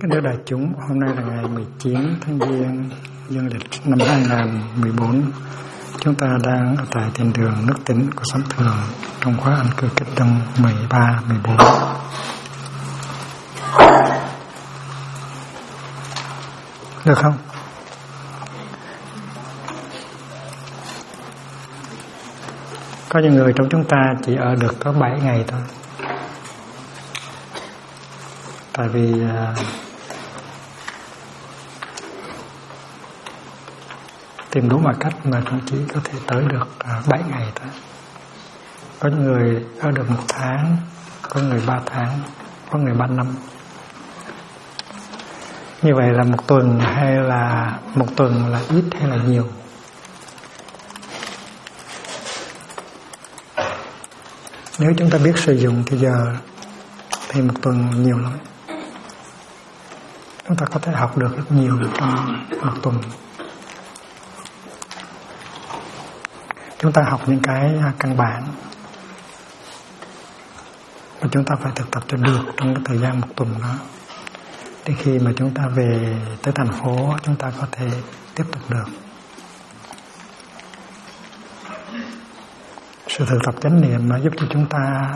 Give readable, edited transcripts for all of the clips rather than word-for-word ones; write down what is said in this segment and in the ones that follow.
Kính thưa đại chúng, hôm nay là ngày 19 tháng Giêng dương lịch năm 2014. Chúng ta đang ở tại thiền đường Nước Tĩnh của Sám Thường trong khóa An Cư Kết Đông 13, 14. Được không? Có những người trong chúng ta chỉ ở được có 7 ngày thôi. Tại vì tìm đủ mọi cách mà thậm chí có thể tới được 7 ngày thôi. Có những người ở được 1 tháng, có người 3 tháng, có người 3 năm. Như vậy là 1 tuần hay là 1 tuần là ít hay là nhiều? Nếu chúng ta biết sử dụng thì giờ thì 1 tuần nhiều lắm. Chúng ta có thể học được rất nhiều trong 1 tuần. Chúng ta học những cái căn bản mà chúng ta phải thực tập cho được trong cái thời gian 1 tuần đó. Để khi mà chúng ta về tới thành phố, chúng ta có thể tiếp tục được. Sự thực tập chánh niệm nó giúp cho chúng ta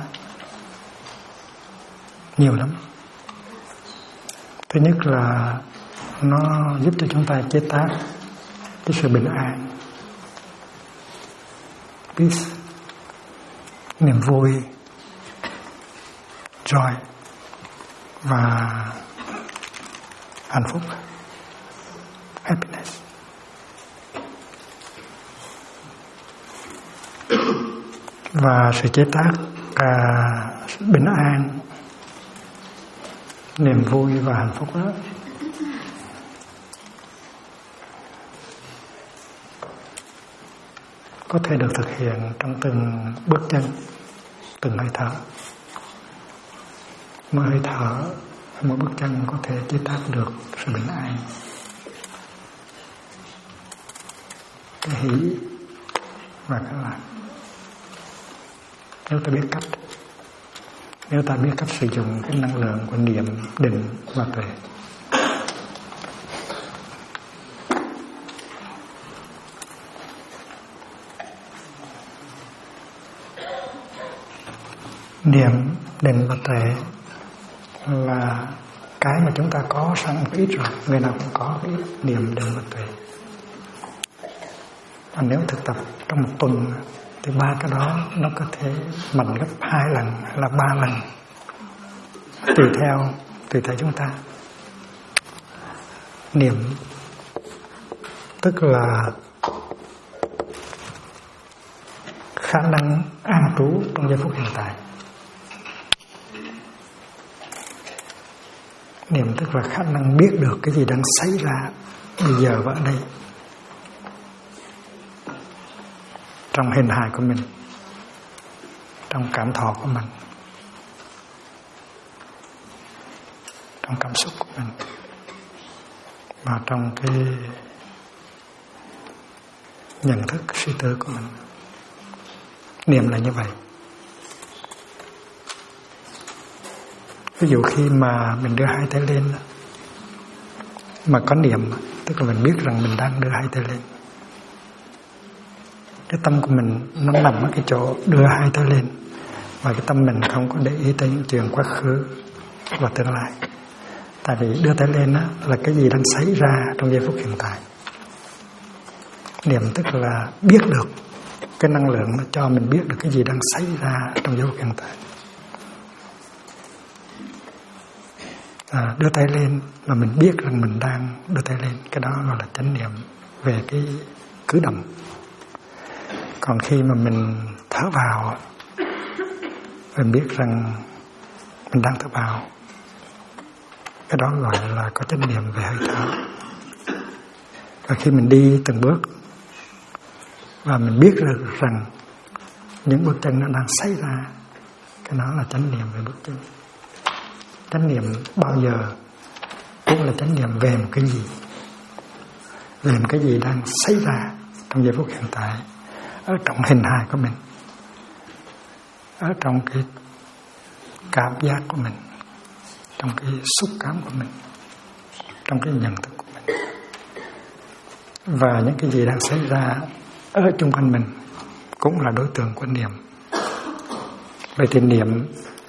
nhiều lắm. Thứ nhất là nó giúp cho chúng ta chế tác cái sự bình an, peace, niềm vui, joy và hạnh phúc, happiness. Và sự chế tác bình an, niềm vui và hạnh phúc đó có thể được thực hiện trong từng bước chân, từng hơi thở. Mỗi hơi thở, mỗi bước chân có thể chế tác được sự bình an, cái hỷ và cái lạc. Nếu ta biết cách, nếu ta biết cách sử dụng cái năng lượng của niệm, định và tuệ. Niệm, định và tuệ là cái mà chúng ta có sẵn một ít rồi. Người nào cũng có cái ít niệm, định và tuệ. Và nếu thực tập trong 1 tuần thì 3 cái đó nó có thể mạnh gấp 2 lần hay là 3 lần, tùy theo chúng ta. Niệm tức là khả năng an trú trong giây phút hiện tại. Niệm tức là khả năng biết được cái gì đang xảy ra bây giờ và ở đây, trong hình hài của mình, trong cảm thọ của mình, trong cảm xúc của mình, và trong cái nhận thức suy tư của mình. Niệm là như vậy. Ví dụ khi mà mình đưa 2 tay lên mà có niệm, tức là mình biết rằng mình đang đưa 2 tay lên. Cái tâm của mình nó nằm ở cái chỗ đưa 2 tay lên, và cái tâm mình không có để ý tới những chuyện quá khứ và tương lai. Tại vì đưa tay lên là cái gì đang xảy ra trong giây phút hiện tại. Niệm tức là biết được cái năng lượng nó cho mình biết được cái gì đang xảy ra trong giây phút hiện tại. Đưa tay lên là mình biết rằng mình đang đưa tay lên. Cái đó gọi là chánh niệm về cái cử động. Còn khi mà mình thở vào, mình biết rằng mình đang thở vào, cái đó gọi là có chánh niệm về hơi thở. Và khi mình đi từng bước và mình biết được rằng những bước chân nó đang xảy ra, cái đó là chánh niệm về bước chân. Chánh niệm bao giờ cũng là chánh niệm về một cái gì, về một cái gì đang xảy ra trong giây phút hiện tại, ở trong hình hài của mình, ở trong cái cảm giác của mình, trong cái xúc cảm của mình. trong cái nhận thức của mình. Và những cái gì đang xảy ra ở chung quanh mình cũng là đối tượng của niệm. Vậy thì niệm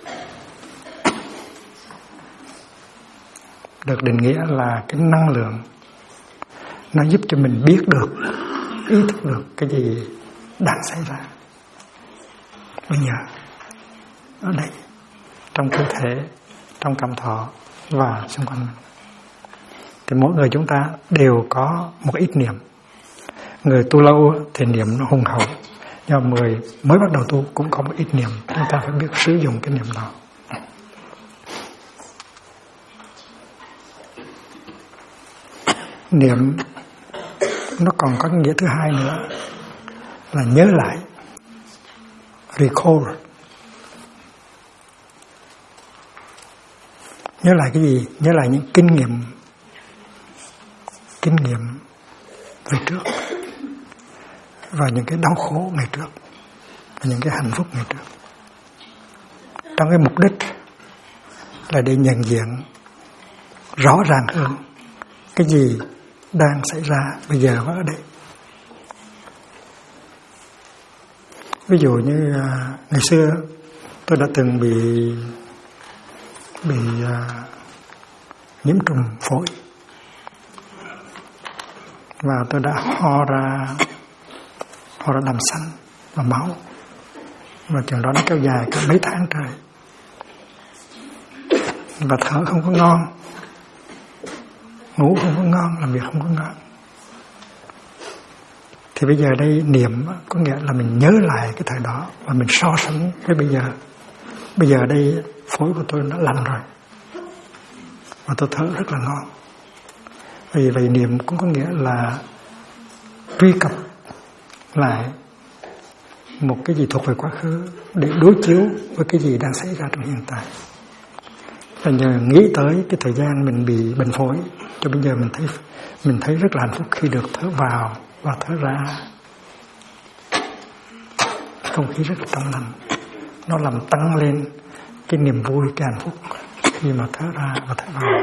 được định nghĩa là cái năng lượng nó giúp cho mình biết được, ý thức được cái gì đang xảy ra bây giờ ở đây, trong cơ thể, trong cảm thọ và xung quanh mình. Thì mỗi người chúng ta đều có một ít niệm. Người tu lâu thì niệm nó hùng hậu, nhưng mà người mới bắt đầu tu cũng có một ít niệm. Chúng ta phải biết sử dụng cái niệm đó. Niệm nó còn có nghĩa thứ hai nữa là nhớ lại, recall. Nhớ lại cái gì? Nhớ lại những kinh nghiệm về trước, và những cái đau khổ ngày trước, và những cái hạnh phúc ngày trước. Trong cái mục đích là để nhận diện rõ ràng hơn cái gì đang xảy ra bây giờ và ở đây. Ví dụ như ngày xưa tôi đã từng bị nhiễm trùng phổi, và tôi đã ho ra đàm xanh và máu, và chuyện đó nó kéo dài cả mấy tháng trời, và thở không có ngon, ngủ không có ngon, làm việc không có ngon. Thì bây giờ đây niệm có nghĩa là mình nhớ lại cái thời đó và mình so sánh với bây giờ. Bây giờ đây phổi của tôi nó lành rồi và tôi thở rất là ngon. Vì vậy niệm cũng có nghĩa là truy cập lại một cái gì thuộc về quá khứ để đối chiếu với cái gì đang xảy ra trong hiện tại. Và nhờ nghĩ tới cái thời gian mình bị bệnh phổi, cho bây giờ mình thấy rất là hạnh phúc khi được thở vào và thở ra. Không khí rất là trong lành, nó làm tăng lên cái niềm vui, cái hạnh phúc khi mà thở ra và thở vào.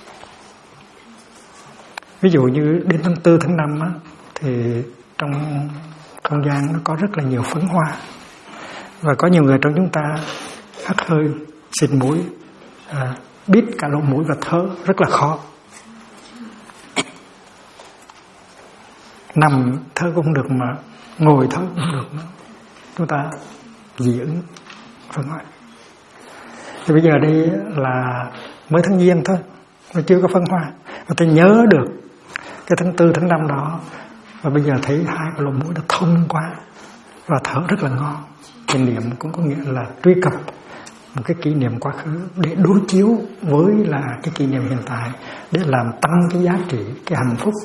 Ví dụ như đến tháng 4, tháng 5 á, thì trong không gian nó có rất là nhiều phấn hoa, và có nhiều người trong chúng ta hắt hơi, xịt mũi, bít cả lỗ mũi và thở rất là khó. Nằm thở cũng không được, mà ngồi thở cũng không được nữa. Chúng ta dị ứng phân hoa. Thì bây giờ đây là mới tháng Giêng thôi, nó chưa có phân hoa, và tôi nhớ được cái tháng 4, tháng 5 đó, và bây giờ thấy hai cái lỗ mũi nó thông quá và thở rất là ngon. Cái niệm cũng có nghĩa là truy cập một cái kỷ niệm quá khứ để đối chiếu với là cái kỷ niệm hiện tại, để làm tăng cái giá trị, cái hạnh phúc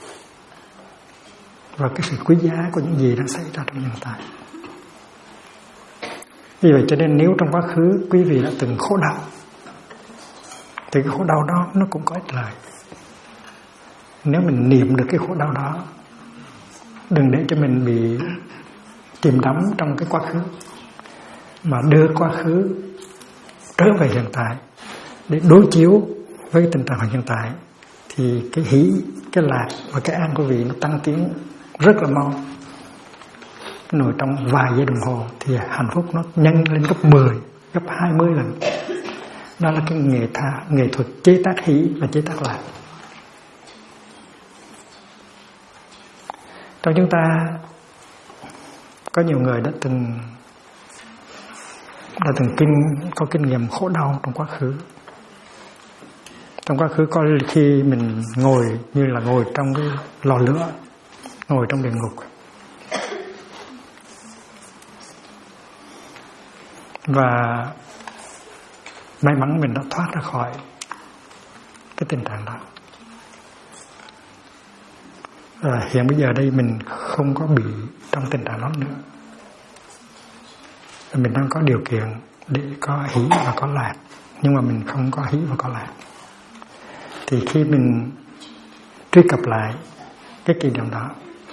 và cái sự quý giá của những gì đang xảy ra trong hiện tại. Vì vậy cho nên nếu trong quá khứ quý vị đã từng khổ đau, thì cái khổ đau đó nó cũng có ích lợi. Nếu mình niệm được cái khổ đau đó, đừng để cho mình bị chìm đắm trong cái quá khứ, mà đưa quá khứ trở về hiện tại để đối chiếu với tình trạng hiện tại, thì cái hỷ, cái lạc và cái an của vị nó tăng tiến rất là mau. Nổi trong vài giây đồng hồ thì hạnh phúc nó nhân lên gấp 10, gấp 20 lần. Đó là cái nghệ thuật chế tác hỷ và chế tác lạc. Trong chúng ta có nhiều người đã từng có kinh nghiệm khổ đau trong quá khứ. Trong quá khứ có khi mình ngồi như là ngồi trong cái lò lửa, ngồi trong địa ngục, và may mắn mình đã thoát ra khỏi cái tình trạng đó. Và hiện bây giờ đây mình không có bị trong tình trạng đó nữa. Mình đang có điều kiện để có hỷ và có lạc, nhưng mà mình không có hỷ và có lạc. Thì khi mình truy cập lại cái kỷ niệm đó,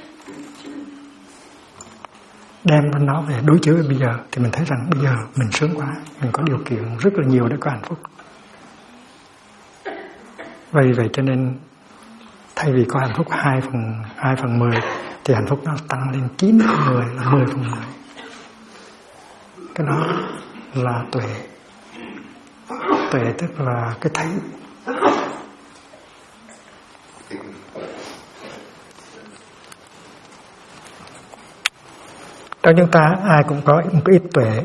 đem nó về đối chiếu với bây giờ, thì mình thấy rằng bây giờ mình sướng quá, mình có điều kiện rất là nhiều để có hạnh phúc. Vì vậy cho nên thay vì có hạnh phúc 2/10 thì hạnh phúc nó tăng lên 9/10 là 10/10. Cái đó là tuệ. Tuệ tức là cái thấy. Trong chúng ta ai cũng có một ít tuệ.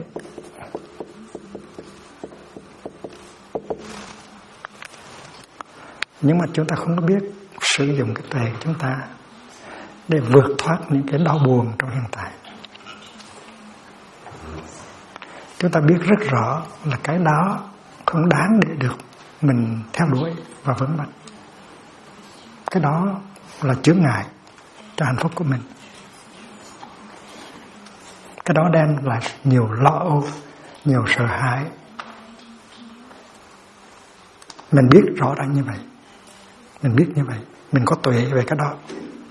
Nhưng mà chúng ta không có biết sử dụng cái tuệ của chúng ta để vượt thoát những cái đau buồn trong hiện tại. Chúng ta biết rất rõ là cái đó không đáng để được mình theo đuổi và vướng mắc. Cái đó là chướng ngại cho hạnh phúc của mình. Cái đó đem lại nhiều lo âu, nhiều sợ hãi. Mình biết rõ ràng như vậy. Mình biết như vậy. Mình có tuệ về cái đó.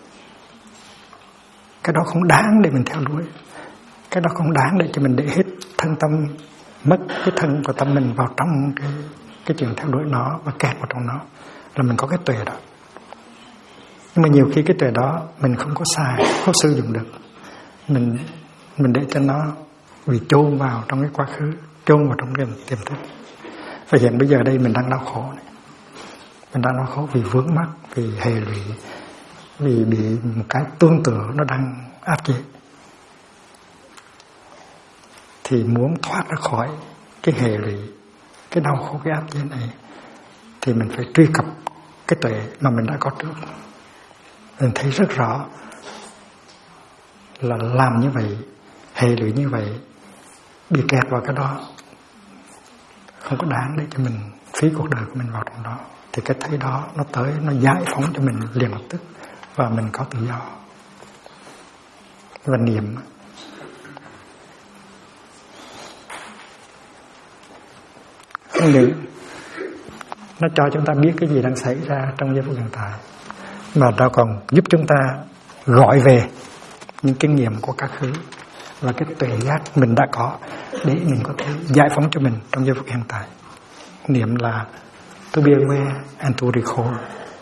Cái đó không đáng để mình theo đuổi. Cái đó không đáng để cho mình để hết thân tâm, mất cái thân của tâm mình vào trong cái chuyện theo đuổi nó và kẹt vào trong nó. Là mình có cái tuệ đó. Nhưng mà nhiều khi cái tuệ đó mình không có xài, không sử dụng được. Mình để cho nó bị chôn vào trong cái quá khứ, chôn vào trong cái tiềm thức. Và hiện bây giờ đây mình đang đau khổ này. Mình đang đau khổ vì vướng mắc, vì hệ lụy, vì bị một cái tương tự nó đang áp chế. Thì muốn thoát ra khỏi cái hệ lụy, cái đau khổ, cái áp chế này thì mình phải truy cập cái tuệ mà mình đã có trước. Mình thấy rất rõ là làm như vậy, hệ lụy như vậy, bị kẹt vào cái đó không có đáng để cho mình phí cuộc đời của mình vào trong đó. Thì cái thấy đó nó tới, nó giải phóng cho mình liền lập tức và mình có tự do. Và niệm nó cho chúng ta biết cái gì đang xảy ra trong giây phút hiện tại, mà nó còn giúp chúng ta gọi về những kinh nghiệm của quá khứ và cái tuệ giác mình đã có để mình có thể giải phóng cho mình trong giây phút hiện tại. Niệm là to be aware and to recall.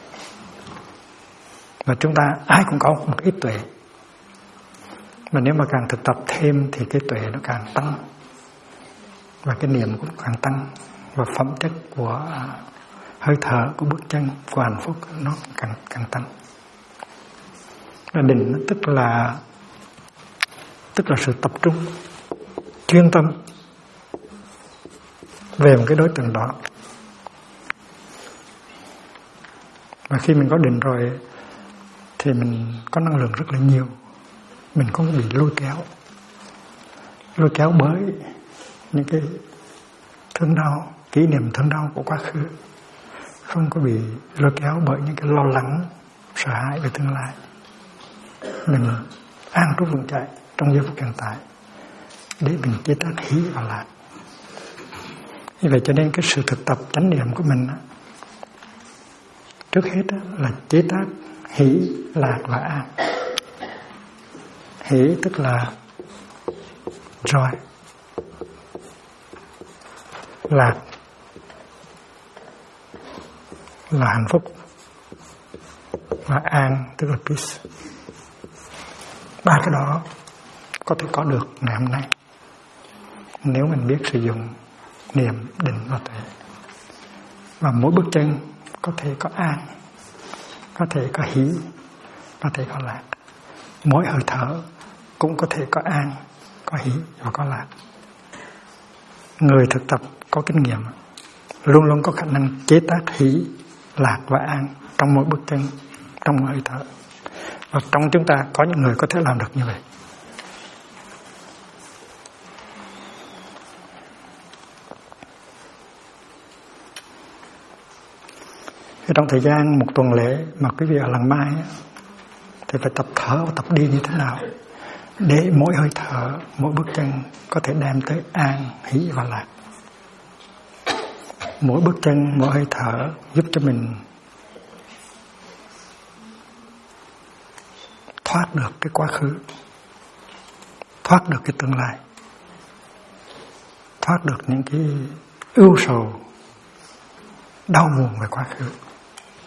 Và chúng ta ai cũng có một ít tuệ. Mà nếu mà càng thực tập thêm thì cái tuệ nó càng tăng. Và cái niệm cũng càng tăng. Và phẩm chất của hơi thở, của bước chân, của hạnh phúc nó càng tăng. Và định nó tức là sự tập trung, chuyên tâm về một cái đối tượng đó. Và khi mình có định rồi thì mình có năng lượng rất là nhiều. Mình không bị lôi kéo bởi những cái thương đau, kỷ niệm thương đau của quá khứ. Không có bị lôi kéo bởi những cái lo lắng, sợ hãi về tương lai. Mình an trú vững chãi trong giây phút hiện tại để mình chế tác hỷ và lạc. Như vậy cho nên cái sự thực tập chánh niệm của mình trước hết là chế tác hỷ, lạc và an. Hỷ tức là joy, lạc là hạnh phúc, và an tức là peace. Ba cái đó có thể có được ngày hôm nay nếu mình biết sử dụng niệm, định và tuệ. Và mỗi bước chân có thể có an, có thể có hỷ, có thể có lạc. Mỗi hơi thở cũng có thể có an, có hỷ và có lạc. Người thực tập có kinh nghiệm luôn luôn có khả năng chế tác hỷ, lạc và an trong mỗi bước chân, trong mỗi hơi thở. Và trong chúng ta có những người có thể làm được như vậy. Thì trong thời gian một tuần lễ mà quý vị ở Làng Mai thì phải tập thở và tập đi như thế nào để mỗi hơi thở, mỗi bước chân có thể đem tới an, hỷ và lạc. Mỗi bước chân, mỗi hơi thở giúp cho mình thoát được cái quá khứ, thoát được cái tương lai, thoát được những cái ưu sầu, đau buồn về quá khứ.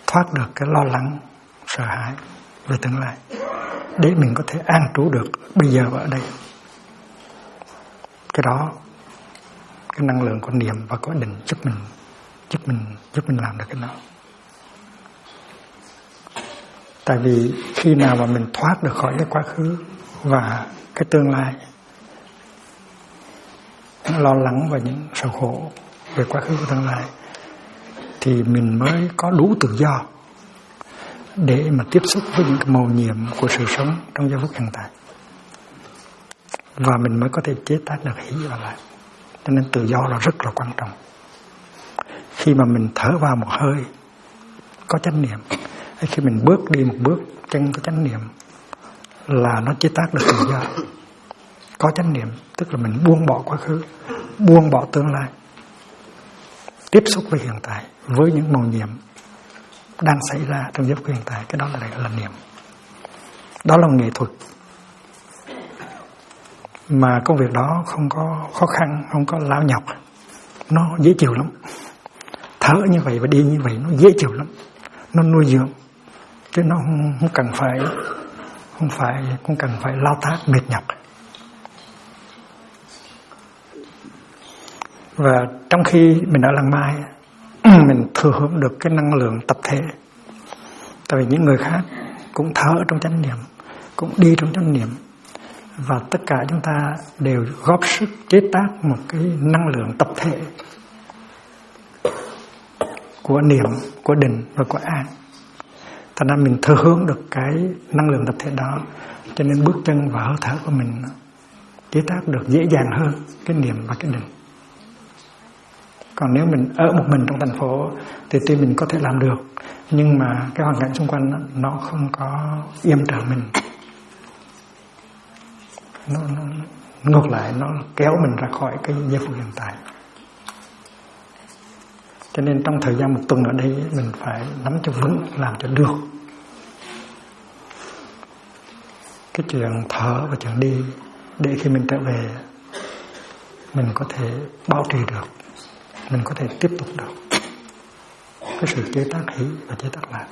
thoát được cái lo lắng, sợ hãi về tương lai, để mình có thể an trú được bây giờ và ở đây. Cái đó, cái năng lượng của niệm và của định giúp mình làm được cái đó. Tại vì khi nào mà mình thoát được khỏi cái quá khứ và cái tương lai, lo lắng và những sầu khổ về quá khứ và tương lai, thì mình mới có đủ tự do để mà tiếp xúc với những cái màu nhiệm của sự sống trong giây phút hiện tại, và mình mới có thể chế tác được hỷ và lạc. Cho nên tự do là rất là quan trọng. Khi mà mình thở vào một hơi có chánh niệm, hay khi mình bước đi một bước chân có chánh niệm, là nó chế tác được tự do. Có chánh niệm tức là mình buông bỏ quá khứ, buông bỏ tương lai, tiếp xúc với hiện tại, với những màu nhiệm đang xảy ra trong giây phút hiện tại. Cái đó là niệm. Đó là nghệ thuật mà công việc đó không có khó khăn, không có lao nhọc, nó dễ chịu lắm. Thở như vậy và đi như vậy nó dễ chịu lắm, nó nuôi dưỡng, chứ nó không cần phải lao tác mệt nhọc. Và trong khi mình ở làng Mai, mình thừa hưởng được cái năng lượng tập thể. Tại vì những người khác cũng thở trong chánh niệm, cũng đi trong chánh niệm, và tất cả chúng ta đều góp sức chế tác một cái năng lượng tập thể của niệm, của định và của an. Thành ra mình thừa hưởng được cái năng lượng tập thể đó, cho nên bước chân và hơi thở của mình chế tác được dễ dàng hơn cái niệm và cái định. Còn nếu mình ở một mình trong thành phố thì tuy mình có thể làm được, nhưng mà cái hoàn cảnh xung quanh nó không có yểm trợ mình. Nó ngược lại, nó kéo mình ra khỏi cái giây phút hiện tại. Cho nên trong thời gian một tuần ở đây mình phải nắm cho vững, làm cho được. Cái chuyện thở và chuyện đi, để khi mình trở về mình có thể bảo trì được, mình có thể tiếp tục được cái sự chế tác hỷ và chế tác lạc.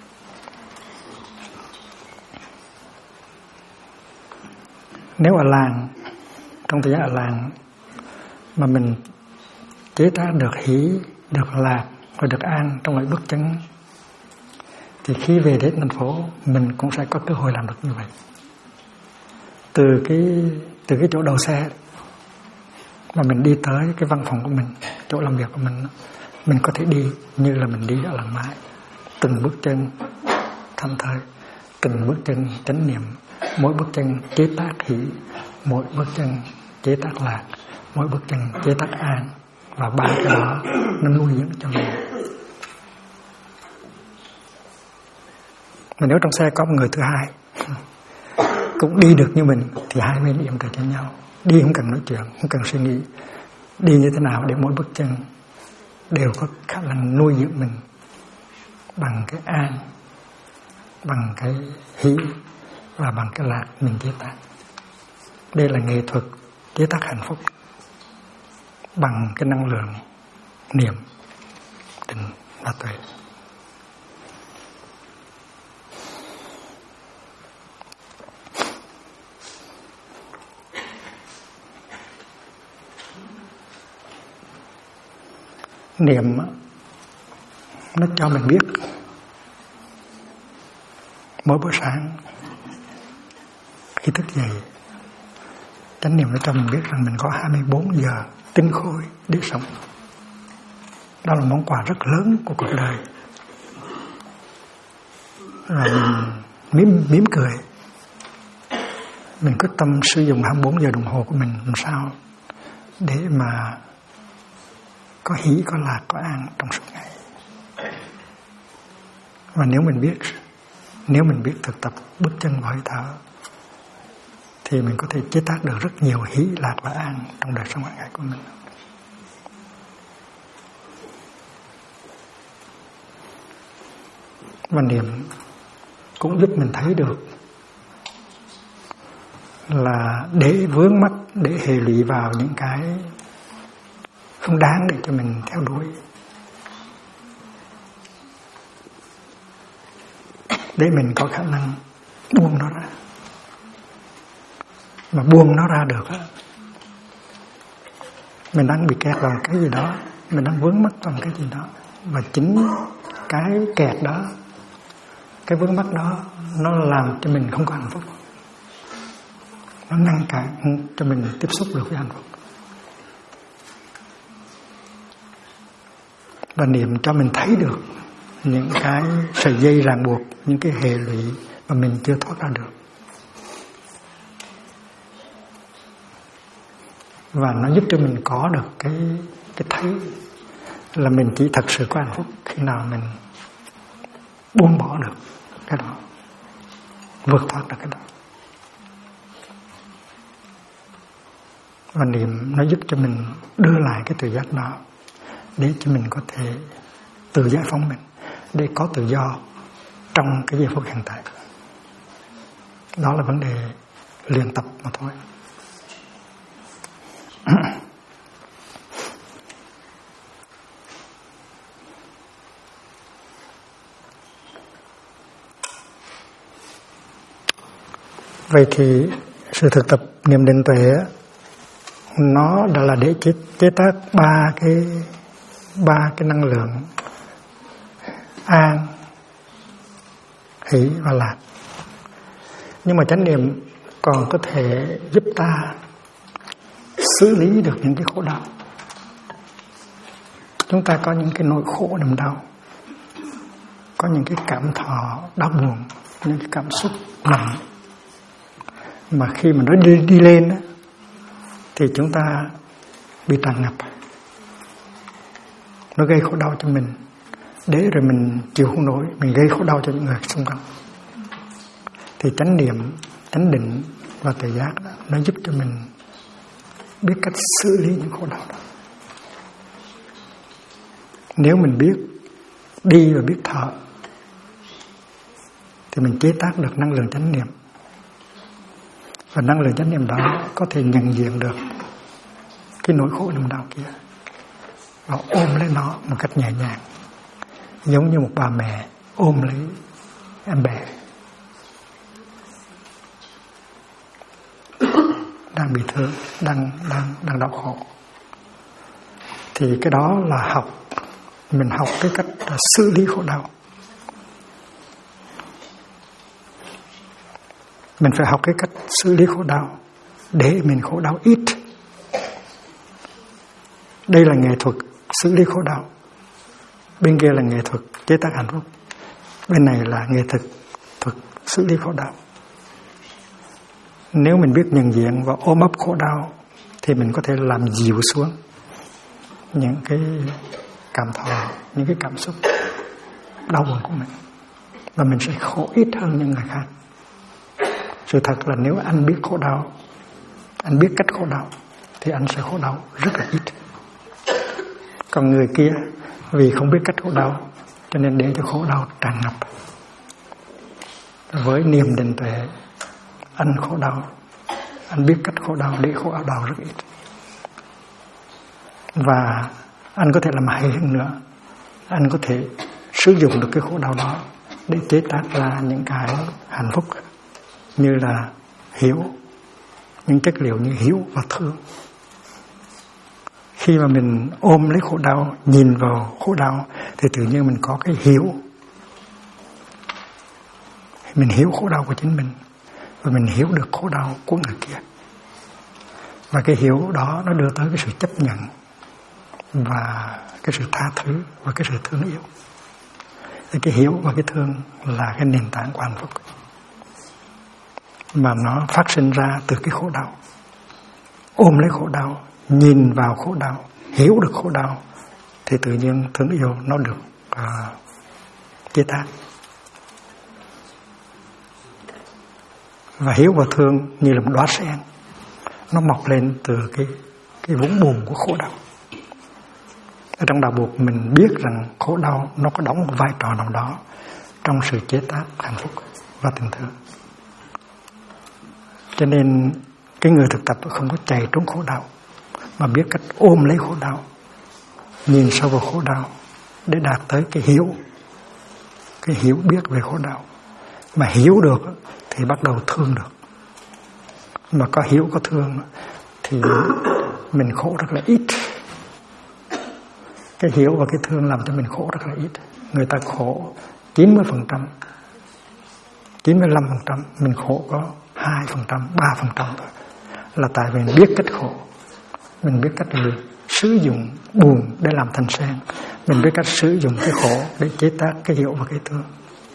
Nếu ở làng, trong thời gian ở làng mà mình chế tác được hỷ, được lạc và được an trong mỗi bước chân, thì khi về đến thành phố mình cũng sẽ có cơ hội làm được như vậy. Từ cái chỗ đầu xe mà mình đi tới cái văn phòng của mình, chỗ làm việc của mình có thể đi như là mình đi ở làng Mai, từng bước chân thảnh thơi, từng bước chân chánh niệm, mỗi bước chân chế tác hỷ, mỗi bước chân chế tác lạc, mỗi bước chân chế tác an, và ba cái đó nó nuôi dưỡng cho mình. Mà nếu trong xe có một người thứ hai cũng đi được như mình thì hai bên yểm trợ cho nhau. Đi không cần nói chuyện, không cần suy nghĩ, đi như thế nào để mỗi bước chân đều có khả năng nuôi dưỡng mình bằng cái an, bằng cái hỷ và bằng cái lạc mình chế tác. Đây là nghệ thuật chế tác hạnh phúc bằng cái năng lượng niệm, định và tuệ. Niệm nó cho mình biết mỗi buổi sáng khi thức dậy, chánh niệm nó cho mình biết rằng mình có 24 giờ tinh khôi để sống. Đó là món quà rất lớn của cuộc đời. Rồi mình mỉm cười, mình quyết tâm sử dụng 24 giờ đồng hồ của mình làm sao để mà có hỷ, có lạc, có an trong suốt ngày. Và nếu mình biết thực tập bước chân và hơi thở thì mình có thể chế tác được rất nhiều hỷ, lạc và an trong đời sống hàng ngày của mình. Và niệm cũng giúp mình thấy được là để vướng mắc, để hệ lụy vào những cái không đáng để cho mình theo đuổi. để mình có khả năng buông nó ra. Mà buông nó ra được á, mình đang bị kẹt vào cái gì đó, mình đang vướng mắc vào cái gì đó, và chính cái kẹt đó, cái vướng mắc đó, nó làm cho mình không có hạnh phúc, nó ngăn cản cho mình tiếp xúc được với hạnh phúc. Và niệm cho mình thấy được những cái sợi dây ràng buộc, những cái hệ lụy mà mình chưa thoát ra được. Và nó giúp cho mình có được cái thấy là mình chỉ thật sự có hạnh phúc khi nào mình buông bỏ được cái đó, vượt thoát được cái đó. Và niệm nó giúp cho mình đưa lại cái tự giác đó, để cho mình có thể tự giải phóng mình, để có tự do trong cái giây phút hiện tại. Đó là vấn đề luyện tập mà thôi. Vậy thì sự thực tập niệm định tuệ nó đã là để chế tác ba cái năng lượng an, hỷ và lạc. Nhưng mà chánh niệm còn có thể giúp ta xử lý được những cái khổ đau. Chúng ta có những cái nỗi khổ niềm đau, có những cái cảm thọ đau buồn, những cái cảm xúc nặng, mà khi mà nó đi lên á, thì chúng ta bị tràn ngập, nó gây khổ đau cho mình, để rồi mình chịu không nổi, mình gây khổ đau cho những người xung quanh. Thì chánh niệm, chánh định và tự giác đó, nó giúp cho mình biết cách xử lý những khổ đau đó. Nếu mình biết đi và biết thở, thì mình chế tác được năng lượng chánh niệm. Và năng lượng chánh niệm đó có thể nhận diện được cái nỗi khổ niềm đau kia và ôm lấy nó một cách nhẹ nhàng, giống như một bà mẹ ôm lấy em bé đang bị thương, đang đau khổ. Thì cái đó là mình học cái cách xử lý khổ đau. Mình phải học cái cách xử lý khổ đau để mình khổ đau ít. Đây là nghệ thuật xử lý khổ đau, bên kia là nghệ thuật chế tác hạnh phúc, bên này là nghệ thuật xử lý khổ đau. Nếu mình biết nhận diện và ôm ấp khổ đau, thì mình có thể làm dịu xuống những cái cảm thọ, những cái cảm xúc đau buồn của mình, và mình sẽ khổ ít hơn những người khác. Sự thật là nếu anh biết khổ đau, anh biết cách khổ đau, thì anh sẽ khổ đau rất là ít. Còn người kia vì không biết cách khổ đau, cho nên để cho khổ đau tràn ngập. Với niệm định tuệ, anh khổ đau, anh biết cách khổ đau, để khổ đau rất ít. Và anh có thể làm hay hơn nữa, anh có thể sử dụng được cái khổ đau đó để chế tác ra những cái hạnh phúc, như là hiểu, những chất liệu như hiểu và thương. Khi mà mình ôm lấy khổ đau, nhìn vào khổ đau, thì tự nhiên mình có cái hiểu. Mình hiểu khổ đau của chính mình, và mình hiểu được khổ đau của người kia. Và cái hiểu đó nó đưa tới cái sự chấp nhận, và cái sự tha thứ, và cái sự thương yêu. Thì cái hiểu và cái thương là cái nền tảng của hạnh phúc, mà nó phát sinh ra từ cái khổ đau. Ôm lấy khổ đau, nhìn vào khổ đau, hiểu được khổ đau, thì tự nhiên thương yêu nó được chế tác. Và hiểu và thương như là một đóa sen, nó mọc lên từ cái vũng bùn của khổ đau. Ở trong đạo buộc mình biết rằng khổ đau nó có đóng một vai trò nào đó trong sự chế tác hạnh phúc và tình thương. Cho nên cái người thực tập không có chạy trốn khổ đau, mà biết cách ôm lấy khổ đau, nhìn sâu vào khổ đau để đạt tới cái hiểu biết về khổ đau. Mà hiểu được thì bắt đầu thương được. Mà có hiểu có thương thì mình khổ rất là ít. Cái hiểu và cái thương làm cho mình khổ rất là ít. Người ta khổ 90%, 95%, mình khổ có 2%, 3% thôi. Là tại vì mình biết cách khổ. Mình biết cách sử dụng buồn để làm thành sen. Mình biết cách sử dụng cái khổ để chế tác cái hiểu và cái thương.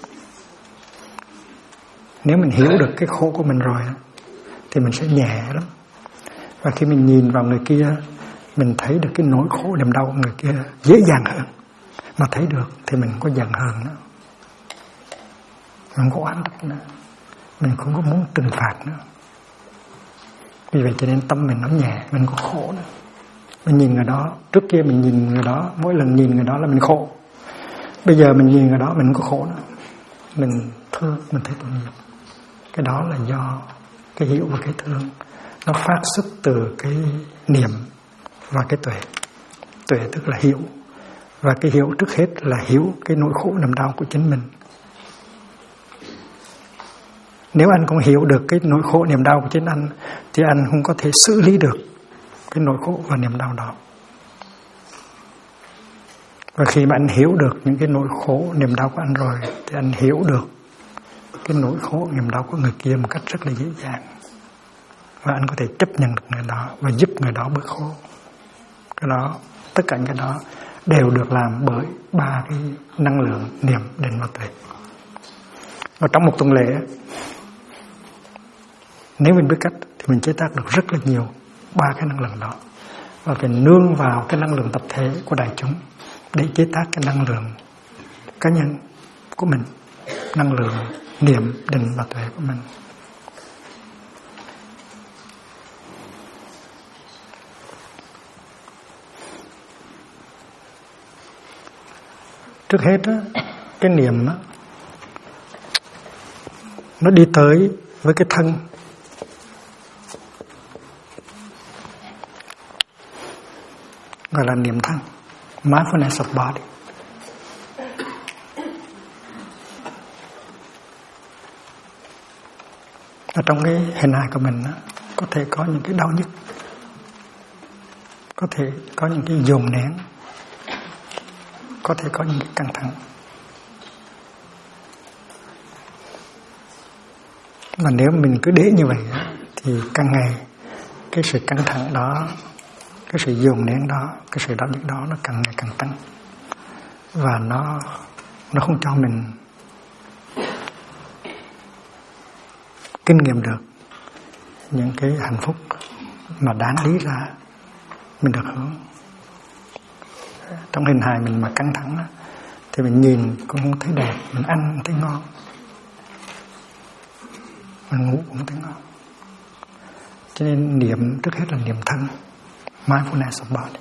Nếu mình hiểu được cái khổ của mình rồi thì mình sẽ nhẹ lắm. Và khi mình nhìn vào người kia, mình thấy được cái nỗi khổ niềm đau của người kia dễ dàng hơn. Mà thấy được thì mình không có giận hờn nữa, mình không có oán trách nữa, mình không có muốn trừng phạt nữa. Vì vậy cho nên tâm mình nó nhẹ, mình có khổ nữa. Mình nhìn người đó, trước kia mình nhìn người đó, mỗi lần nhìn người đó là mình khổ. Bây giờ mình nhìn người đó mình không có khổ nữa, mình thương, mình thấy tội nghiệp. Cái đó là do cái hiểu và cái thương nó phát xuất từ cái niệm và cái tuệ. Tuệ tức là hiểu. Và cái hiểu trước hết là hiểu cái nỗi khổ niềm đau của chính mình. Nếu anh không hiểu được cái nỗi khổ niềm đau của chính anh thì anh không có thể xử lý được cái nỗi khổ và niềm đau đó. Và khi mà anh hiểu được những cái nỗi khổ niềm đau của anh rồi thì anh hiểu được cái nỗi khổ niềm đau của người kia một cách rất là dễ dàng. Và anh có thể chấp nhận được người đó và giúp người đó bớt khổ. Cái đó, tất cả cái đó đều được làm bởi ba cái năng lượng niệm, định và tuệ. Và trong một tuần lễ, nếu mình biết cách thì mình chế tác được rất là nhiều ba cái năng lượng đó. Và phải nương vào cái năng lượng tập thể của đại chúng để chế tác cái năng lượng cá nhân của mình, năng lượng niệm, định và tuệ của mình. Trước hết cái niệm nó đi tới với cái thân, gọi là niệm thân, mindfulness of body. Ở trong cái hình hài của mình có thể có những cái đau nhức, có thể có những cái dồn nén, có thể có những cái căng thẳng. Mà nếu mình cứ để như vậy thì càng ngày cái sự căng thẳng đó, cái sự dồn nén đó, cái sự đau nhức đó nó càng ngày càng tăng. Và nó không cho mình kinh nghiệm được những cái hạnh phúc mà đáng lý ra mình được hưởng. Trong hình hài mình mà căng thẳng thì mình nhìn cũng không thấy đẹp, mình ăn không thấy ngon, mình ngủ cũng không thấy ngon. Cho nên niệm trước hết là niệm thân, mindfulness of body.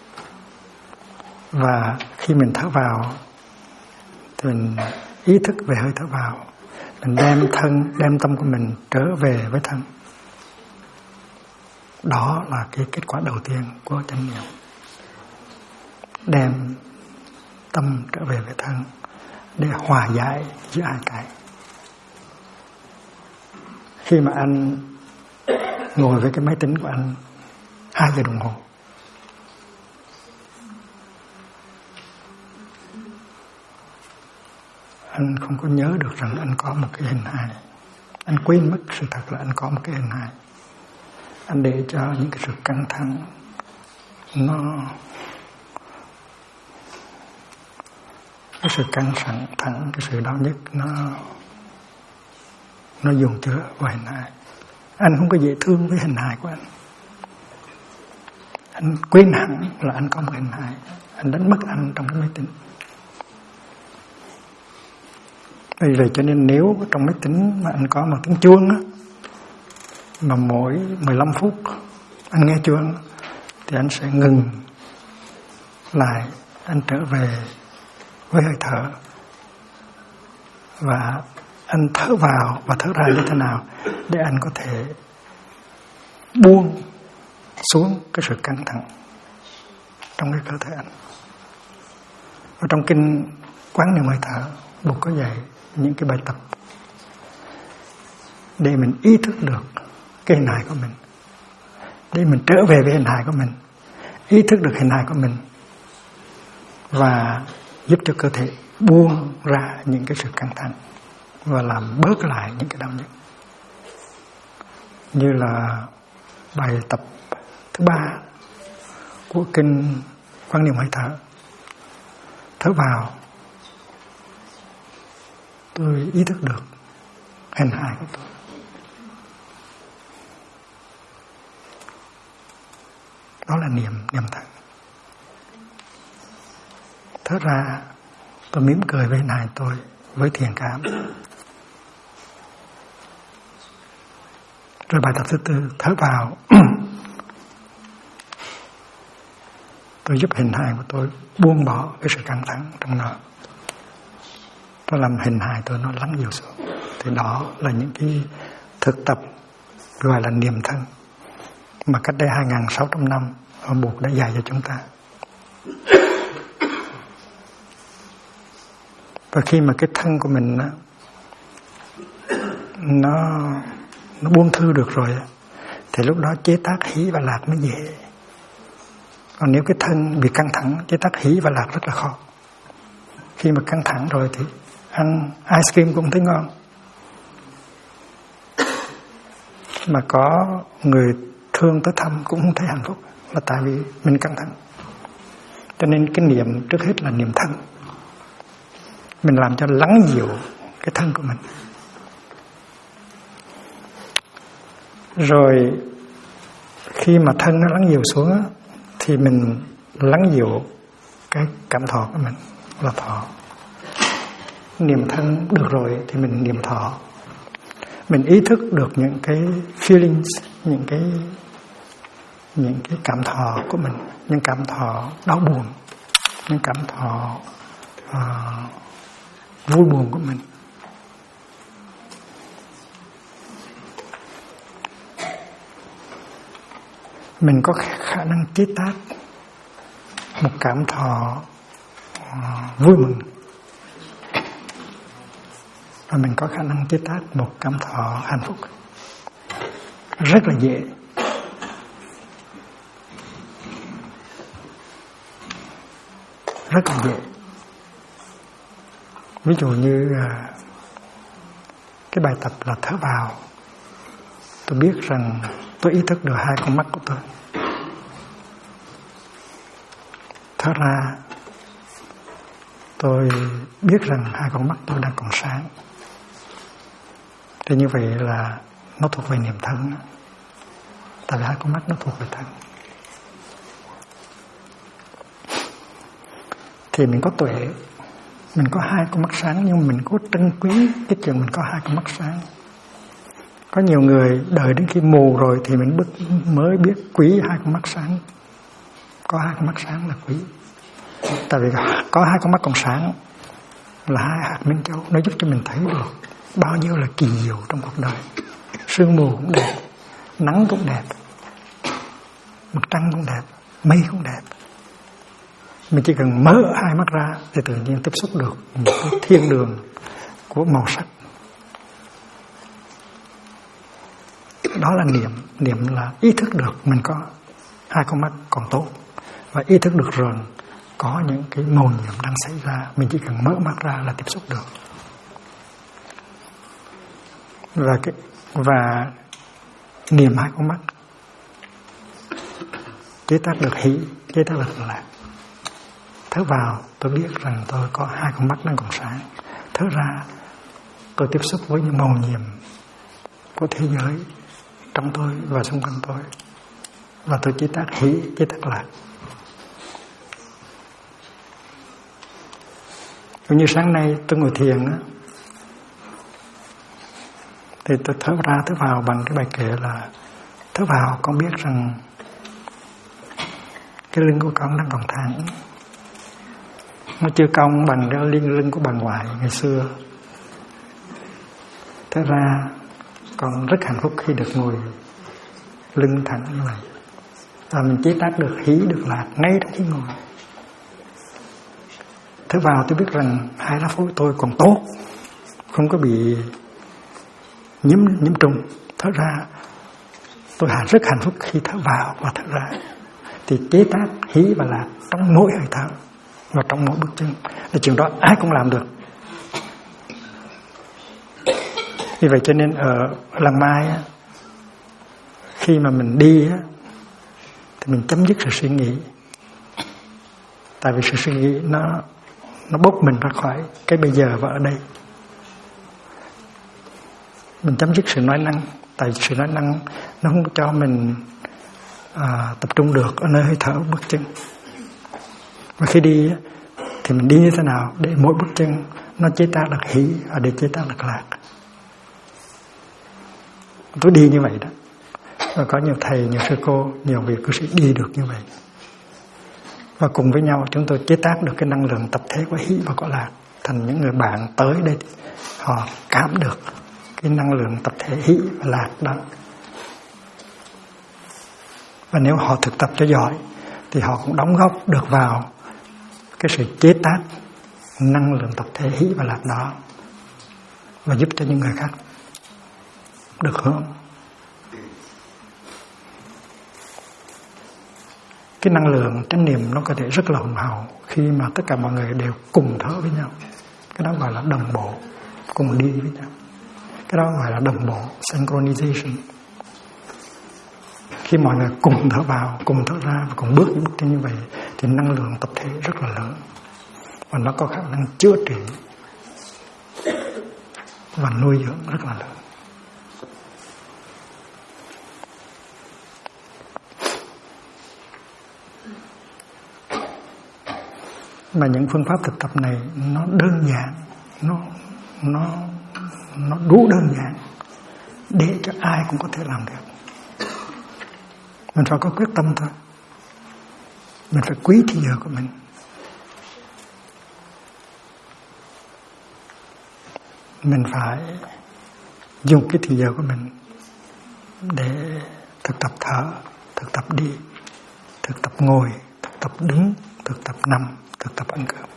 Và khi mình thở vào thì mình ý thức về hơi thở vào, mình đem tâm của mình trở về với thân. Đó là cái kết quả đầu tiên của chánh niệm. Đem tâm trở về với thân để hòa giải giữa hai cái. Khi mà anh ngồi với cái máy tính của anh 2 giờ đồng hồ, anh không có nhớ được rằng anh có một cái hình hài. Anh quên mất sự thật là anh có một cái hình hài. Anh để cho những cái sự căng thẳng cái sự căng thẳng, cái sự đau nhức nó dồn chứa vào hình hài. Anh không có dễ thương với hình hài của anh. Anh quên hẳn là anh có một hình hài. Anh đánh mất anh trong cái máy tính. Vì vậy cho nên nếu trong máy tính mà anh có một tiếng chuông mà mỗi 15 phút anh nghe chuông thì anh sẽ ngừng lại, anh trở về với hơi thở và anh thở vào và thở ra như thế nào để anh có thể buông xuống cái sự căng thẳng trong cái cơ thể anh. Ở trong kinh Quán Niệm Hơi Thở, Bụt có dạy những cái bài tập để mình ý thức được cái hình hài của mình, để mình trở về với hình hài của mình, ý thức được hình hài của mình và giúp cho cơ thể buông ra những cái sự căng thẳng và làm bớt lại những cái đau nhức. Như là bài tập thứ 3 của kinh Quan Niệm Hơi Thở. Thở vào, tôi ý thức được hình hài của tôi. Đó là niệm thân. Thở ra, tôi mỉm cười với hình hài tôi với thiện cảm. Rồi bài tập thứ 4, thở vào, tôi giúp hình hài của tôi buông bỏ cái sự căng thẳng trong nó. Tôi làm hình hài tôi nó lắng dịu xuống. Thì đó là những cái thực tập gọi là niệm thân mà cách đây 2.600 năm ông Bụt đã dạy cho chúng ta. Và khi mà cái thân của mình nó buông thư được rồi thì lúc đó chế tác hỷ và lạc mới dễ. Còn nếu cái thân bị căng thẳng, chế tác hỷ và lạc rất là khó. Khi mà căng thẳng rồi thì ăn ice cream cũng thấy ngon, mà có người thương tới thăm cũng không thấy hạnh phúc, là tại vì mình căng thẳng. Cho nên cái niệm trước hết là niệm thân. Mình làm cho lắng dịu cái thân của mình. Rồi khi mà thân nó lắng dịu xuống thì mình lắng dịu cái cảm thọ của mình là thọ. Niệm thân được rồi thì mình niệm thọ. Mình ý thức được những cái feelings, những cái cảm thọ của mình, những cảm thọ đau buồn, những cảm thọ vui buồn của mình. Mình có khả năng chế tác một cảm thọ vui mừng, và mình có khả năng chế tác một cảm thọ hạnh phúc rất là dễ. Rất là dễ. Ví dụ như cái bài tập là thở vào, tôi biết rằng tôi ý thức được hai con mắt của tôi. Thở ra, tôi biết rằng hai con mắt tôi đang còn sáng. Thì như vậy là nó thuộc về niệm thân. Tại vì hai con mắt nó thuộc về thân. Thì mình có tuệ, mình có hai con mắt sáng, nhưng mình có trân quý cái chuyện mình có hai con mắt sáng. Có nhiều người đợi đến khi mù rồi thì mình mới biết quý hai con mắt sáng. Có hai con mắt sáng là quý. Tại vì có hai con mắt còn sáng là hai hạt minh châu, nó giúp cho mình thấy được bao nhiêu là kỳ diệu trong cuộc đời. Sương mù cũng đẹp, nắng cũng đẹp, mặt trăng cũng đẹp, mây cũng đẹp. Mình chỉ cần mở hai mắt ra thì tự nhiên tiếp xúc được một cái thiên đường của màu sắc. Đó là niệm. Niệm là ý thức được mình có hai con mắt còn tốt, và ý thức được rằng có những cái màu nhiệm đang xảy ra, mình chỉ cần mở mắt ra là tiếp xúc được. Và niệm hai con mắt chế tác được hỷ, chế tác được lạc. Thở vào, tôi biết rằng tôi có hai con mắt đang còn sáng. Thở ra, tôi tiếp xúc với những màu nhiệm của thế giới trong tôi và xung quanh tôi, và tôi chế tác hỷ, chế tác lạc. Cũng như sáng nay tôi ngồi thiền á, thì tôi thở ra thở vào bằng cái bài kệ là: thở vào con biết rằng cái lưng của con đang còn thẳng, nó chưa cong bằng cái lưng của bà ngoại ngày xưa. Thở ra con rất hạnh phúc khi được ngồi lưng thẳng như vậy, và mình chế tác được hỷ được lạc ngay trong khi ngồi. Thở vào tôi biết rằng hai lá phổi tôi còn tốt, không có bị nhiễm trùng, thở ra. Tôi rất hạnh phúc khi thở vào và thở ra. Thì chế tác hỷ và lạc trong mỗi hơi thở và trong mỗi bước chân, là chuyện đó ai cũng làm được. Vì vậy cho nên ở làng Mai khi mà mình đi thì mình chấm dứt sự suy nghĩ. Tại vì sự suy nghĩ nó bốc mình ra khỏi cái bây giờ và ở đây. Mình chấm dứt sự nói năng. Tại sự nói năng nó không cho mình tập trung được ở nơi hơi thở bước chân. Và khi đi thì mình đi như thế nào để mỗi bước chân nó chế tác được hỷ và để chế tác được lạc. Tôi đi như vậy đó. Và có nhiều thầy, nhiều sư cô, nhiều vị cư sĩ đi được như vậy. Và cùng với nhau chúng tôi chế tác được cái năng lượng tập thể của hỷ và của lạc thành những người bạn tới đây. Họ cảm được cái năng lượng tập thể hỷ và lạc đó. Và nếu họ thực tập cho giỏi thì họ cũng đóng góp được vào cái sự chế tác năng lượng tập thể hỷ và lạc đó và giúp cho những người khác được hưởng. Cái năng lượng chánh niệm nó có thể rất là hùng hậu khi mà tất cả mọi người đều cùng thở với nhau. Cái đó gọi là đồng bộ, cùng đi với nhau. Cái đó gọi là đồng bộ, synchronization. Khi mọi người cùng thở vào, cùng thở ra và cùng bước những bước chân như vậy thì năng lượng tập thể rất là lớn. Và nó có khả năng chữa trị và nuôi dưỡng rất là lớn. Mà những phương pháp thực tập này nó đơn giản, nó đủ đơn giản để cho ai cũng có thể làm được. Mình phải có quyết tâm thôi. Mình phải quý thì giờ của mình. Mình phải dùng cái thì giờ của mình để thực tập thở, thực tập đi, thực tập ngồi, thực tập đứng, thực tập nằm, thực tập ăn cơm.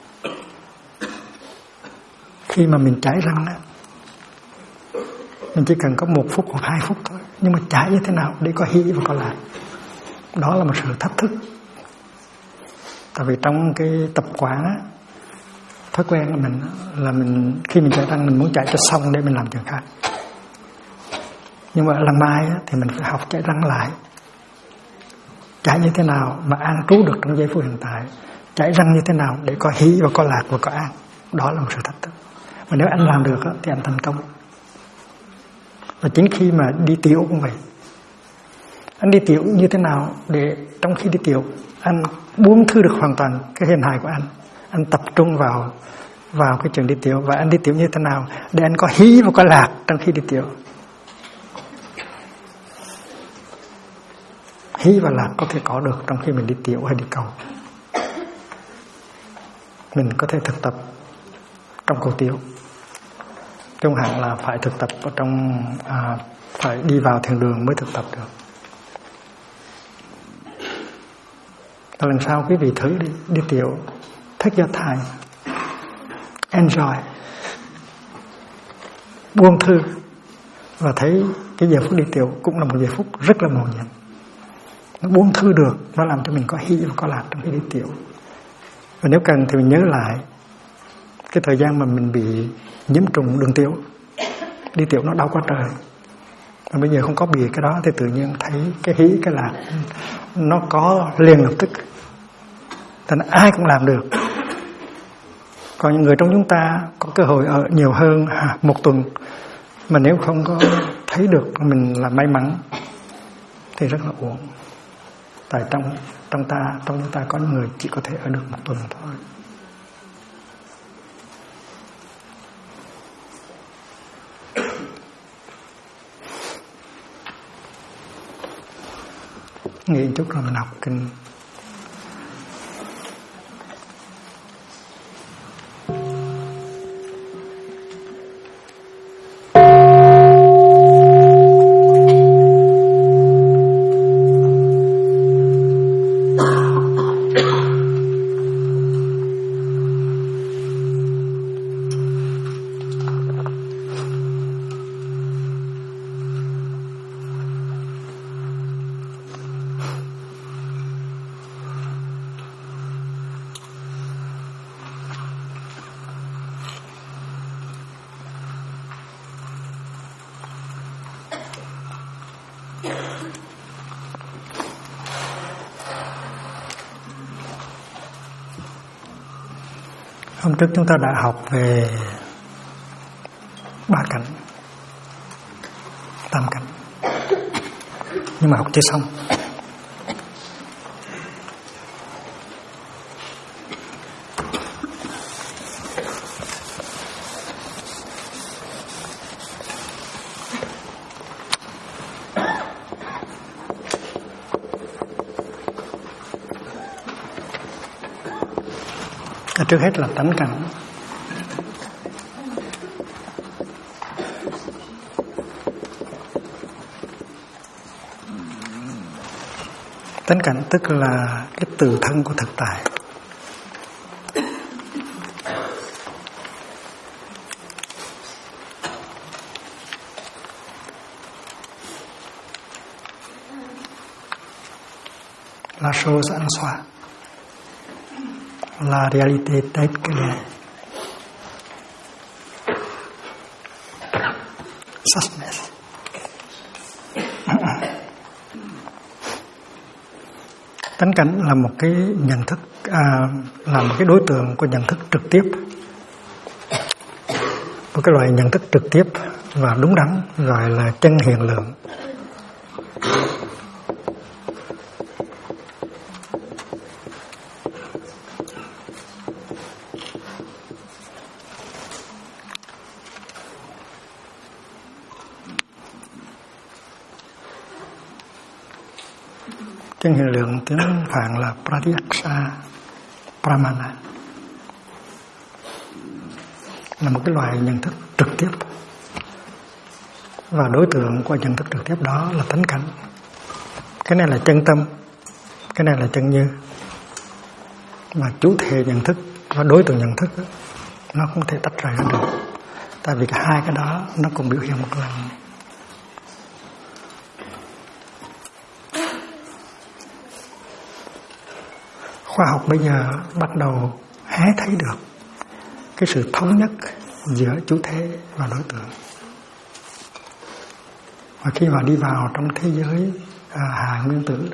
Khi mà mình chải răng á, mình chỉ cần có 1 phút hoặc 2 phút thôi. Nhưng mà chải như thế nào để có hỷ và có lạc, đó là một sự thách thức. Tại vì trong cái tập quán á, thói quen của mình là mình khi mình chải răng mình muốn chải cho xong để mình làm chuyện khác. Nhưng mà lần mai á, thì mình phải học chải răng lại. Chải như thế nào mà an trú được trong giây phút hiện tại, chải răng như thế nào để có hỷ và có lạc và có an. Đó là một sự thách thức. Và nếu anh làm được á, thì anh thành công. Và chính khi mà đi tiểu cũng vậy. Anh đi tiểu như thế nào để trong khi đi tiểu anh buông thư được hoàn toàn cái hình hài của anh. Anh tập trung vào cái chuyện đi tiểu. Và anh đi tiểu như thế nào để anh có hỷ và có lạc trong khi đi tiểu. Hỷ và lạc có thể có được trong khi mình đi tiểu hay đi cầu. Mình có thể thực tập trong cầu tiểu. Không hẳn là phải thực tập ở trong phải đi vào thiền đường mới thực tập được. Lần sau quý vị thử đi tiểu, take your time, enjoy, buông thư và thấy cái giờ phút đi tiểu cũng là một giờ phút rất là mầu nhiệm. Nó buông thư được, nó làm cho mình có hỷ và có lạc trong khi đi tiểu. Và nếu cần thì mình nhớ lại cái thời gian mà mình bị nhiễm trùng đường tiểu, đi tiểu nó đau quá trời. Và bây giờ không có bị cái đó thì tự nhiên thấy cái hỷ, cái lạc nó có liền lập tức. Thành ai cũng làm được. Còn những người trong chúng ta có cơ hội ở nhiều hơn 1 tuần, mà nếu không có thấy được mình là may mắn thì rất là uổng. Tại trong chúng ta có những người chỉ có thể ở được 1 tuần thôi. Nghĩ chút rồi mình học kinh. Hôm trước chúng ta đã học về 3 cảnh, 8 cảnh, nhưng mà học chưa xong. Trước hết là tánh cảnh. Tánh cảnh tức là cái từ thân của thực tại. La chose en soi. La réalité telle qu'elle est. Suchness. Tánh cảnh là một cái nhận thức, là một cái đối tượng của nhận thức trực tiếp, một cái loại nhận thức trực tiếp và đúng đắn gọi là chân hiện lượng. Chân hiện lượng tiếng Phạn là Pratyaksa Pramana, là một cái loại nhận thức trực tiếp, và đối tượng của nhận thức trực tiếp đó là tánh cảnh. Cái này là chân tâm, cái này là chân như. Mà chủ thể nhận thức và đối tượng nhận thức nó không thể tách rời ra được, tại vì cả hai cái đó nó cùng biểu hiện một lần. Khoa học bây giờ bắt đầu hé thấy được cái sự thống nhất giữa chủ thể và đối tượng. Và khi mà đi vào trong thế giới hà nguyên tử,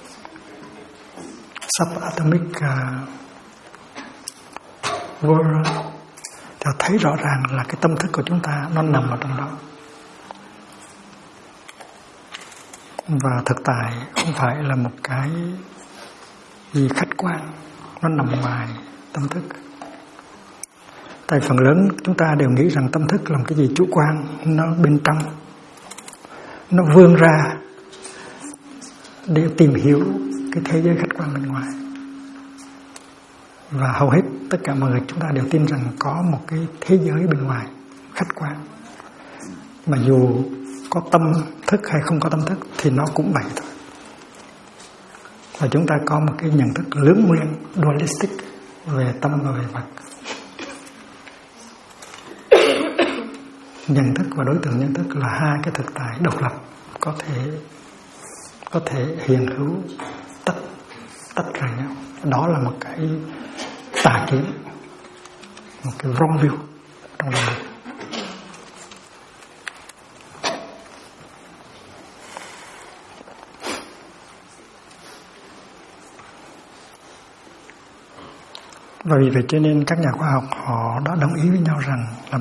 subatomic world, thì thấy rõ ràng là cái tâm thức của chúng ta nó nằm ở trong đó. Và thực tại không phải là một cái gì khách quan, nó nằm ngoài tâm thức. Tại phần lớn chúng ta đều nghĩ rằng tâm thức là một cái gì chủ quan, nó bên trong, nó vươn ra để tìm hiểu cái thế giới khách quan bên ngoài. Và hầu hết tất cả mọi người chúng ta đều tin rằng có một cái thế giới bên ngoài khách quan, mà dù có tâm thức hay không có tâm thức thì nó cũng vậy thôi. Và chúng ta có một cái nhận thức lưỡng nguyên, dualistic, về tâm và về vật. Nhận thức và đối tượng nhận thức là hai cái thực tại độc lập, có thể hiện hữu tách rời nhau. Đó là một cái tà kiến, một cái wrong view trong lòng mình. Và vì vậy cho nên các nhà khoa học họ đã đồng ý với nhau rằng là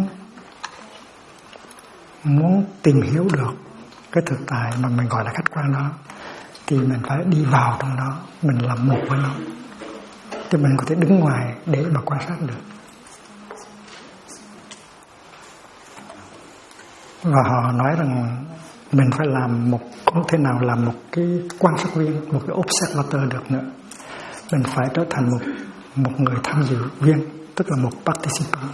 muốn tìm hiểu được cái thực tại mà mình gọi là khách quan đó, thì mình phải đi vào trong đó, mình làm một với nó, thì mình có thể đứng ngoài để mà quan sát được. Và họ nói rằng mình phải làm không thể nào làm một cái quan sát viên, một cái observator được nữa. Mình phải trở thành một người tham dự viên, tức là một participant.